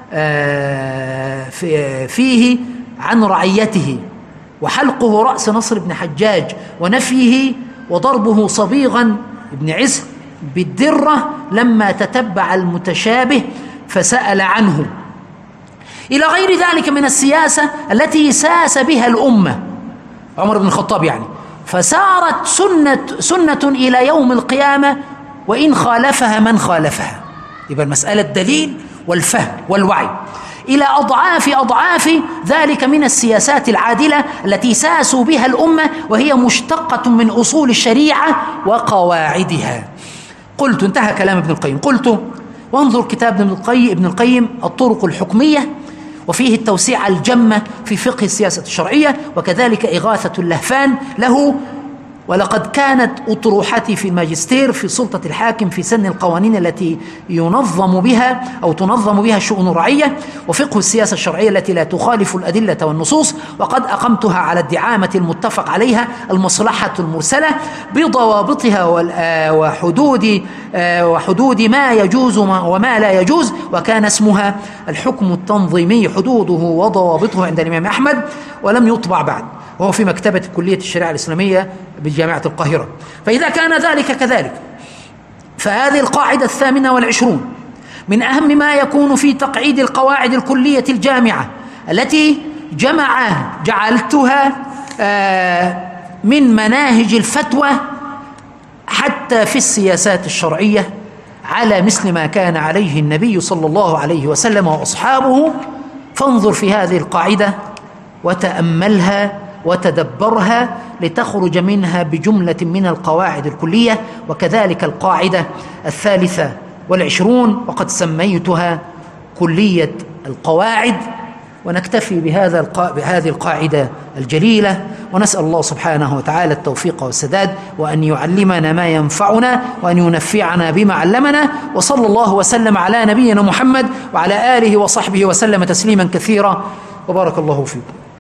فيه عن رعيته، وحلقه رأس نصر بن حجاج ونفيه، وضربه صبيغا ابن عز بالدرة لما تتبع المتشابه فسأل عنه، إلى غير ذلك من السياسة التي ساس بها الأمة عمر بن الخطاب يعني، فسارت سنة إلى يوم القيامة وإن خالفها من خالفها. يبقى المسألة الدليل والفهم والوعي إلى أضعاف ذلك من السياسات العادلة التي ساسوا بها الأمة، وهي مشتقة من أصول الشريعة وقواعدها. قلت، انتهى كلام ابن القيم، قلت وانظر كتاب ابن القيم الطرق الحكمية، وفيه التوسيع الجمة في فقه السياسة الشرعية، وكذلك إغاثة اللهفان له. ولقد كانت أطروحتي في الماجستير في سلطة الحاكم في سن القوانين التي تنظم بها الشؤون الرعية، وفقه السياسة الشرعية التي لا تخالف الأدلة والنصوص، وقد أقمتها على الدعامة المتفق عليها المصلحة المرسلة بضوابطها وحدود ما يجوز وما لا يجوز، وكان اسمها الحكم التنظيمي، حدوده وضوابطه عند الإمام أحمد، ولم يطبع بعد، وهو في مكتبة كلية الشريعة الإسلامية بجامعة القاهرة. فإذا كان ذلك كذلك، فهذه القاعدة 28 من أهم ما يكون في تقعيد القواعد الكلية الجامعة التي جعلتها من مناهج الفتوى حتى في السياسات الشرعية على مثل ما كان عليه النبي صلى الله عليه وسلم وأصحابه. فانظر في هذه القاعدة وتأملها وتدبرها لتخرج منها بجملة من القواعد الكلية. وكذلك القاعدة 23 وقد سميتها كلية القواعد. ونكتفي بهذه القاعدة الجليلة، ونسأل الله سبحانه وتعالى التوفيق والسداد، وأن يعلمنا ما ينفعنا، وأن ينفعنا بما علمنا. وصلى الله وسلم على نبينا محمد وعلى آله وصحبه وسلم تسليما كثيرا، وبارك الله فيكم.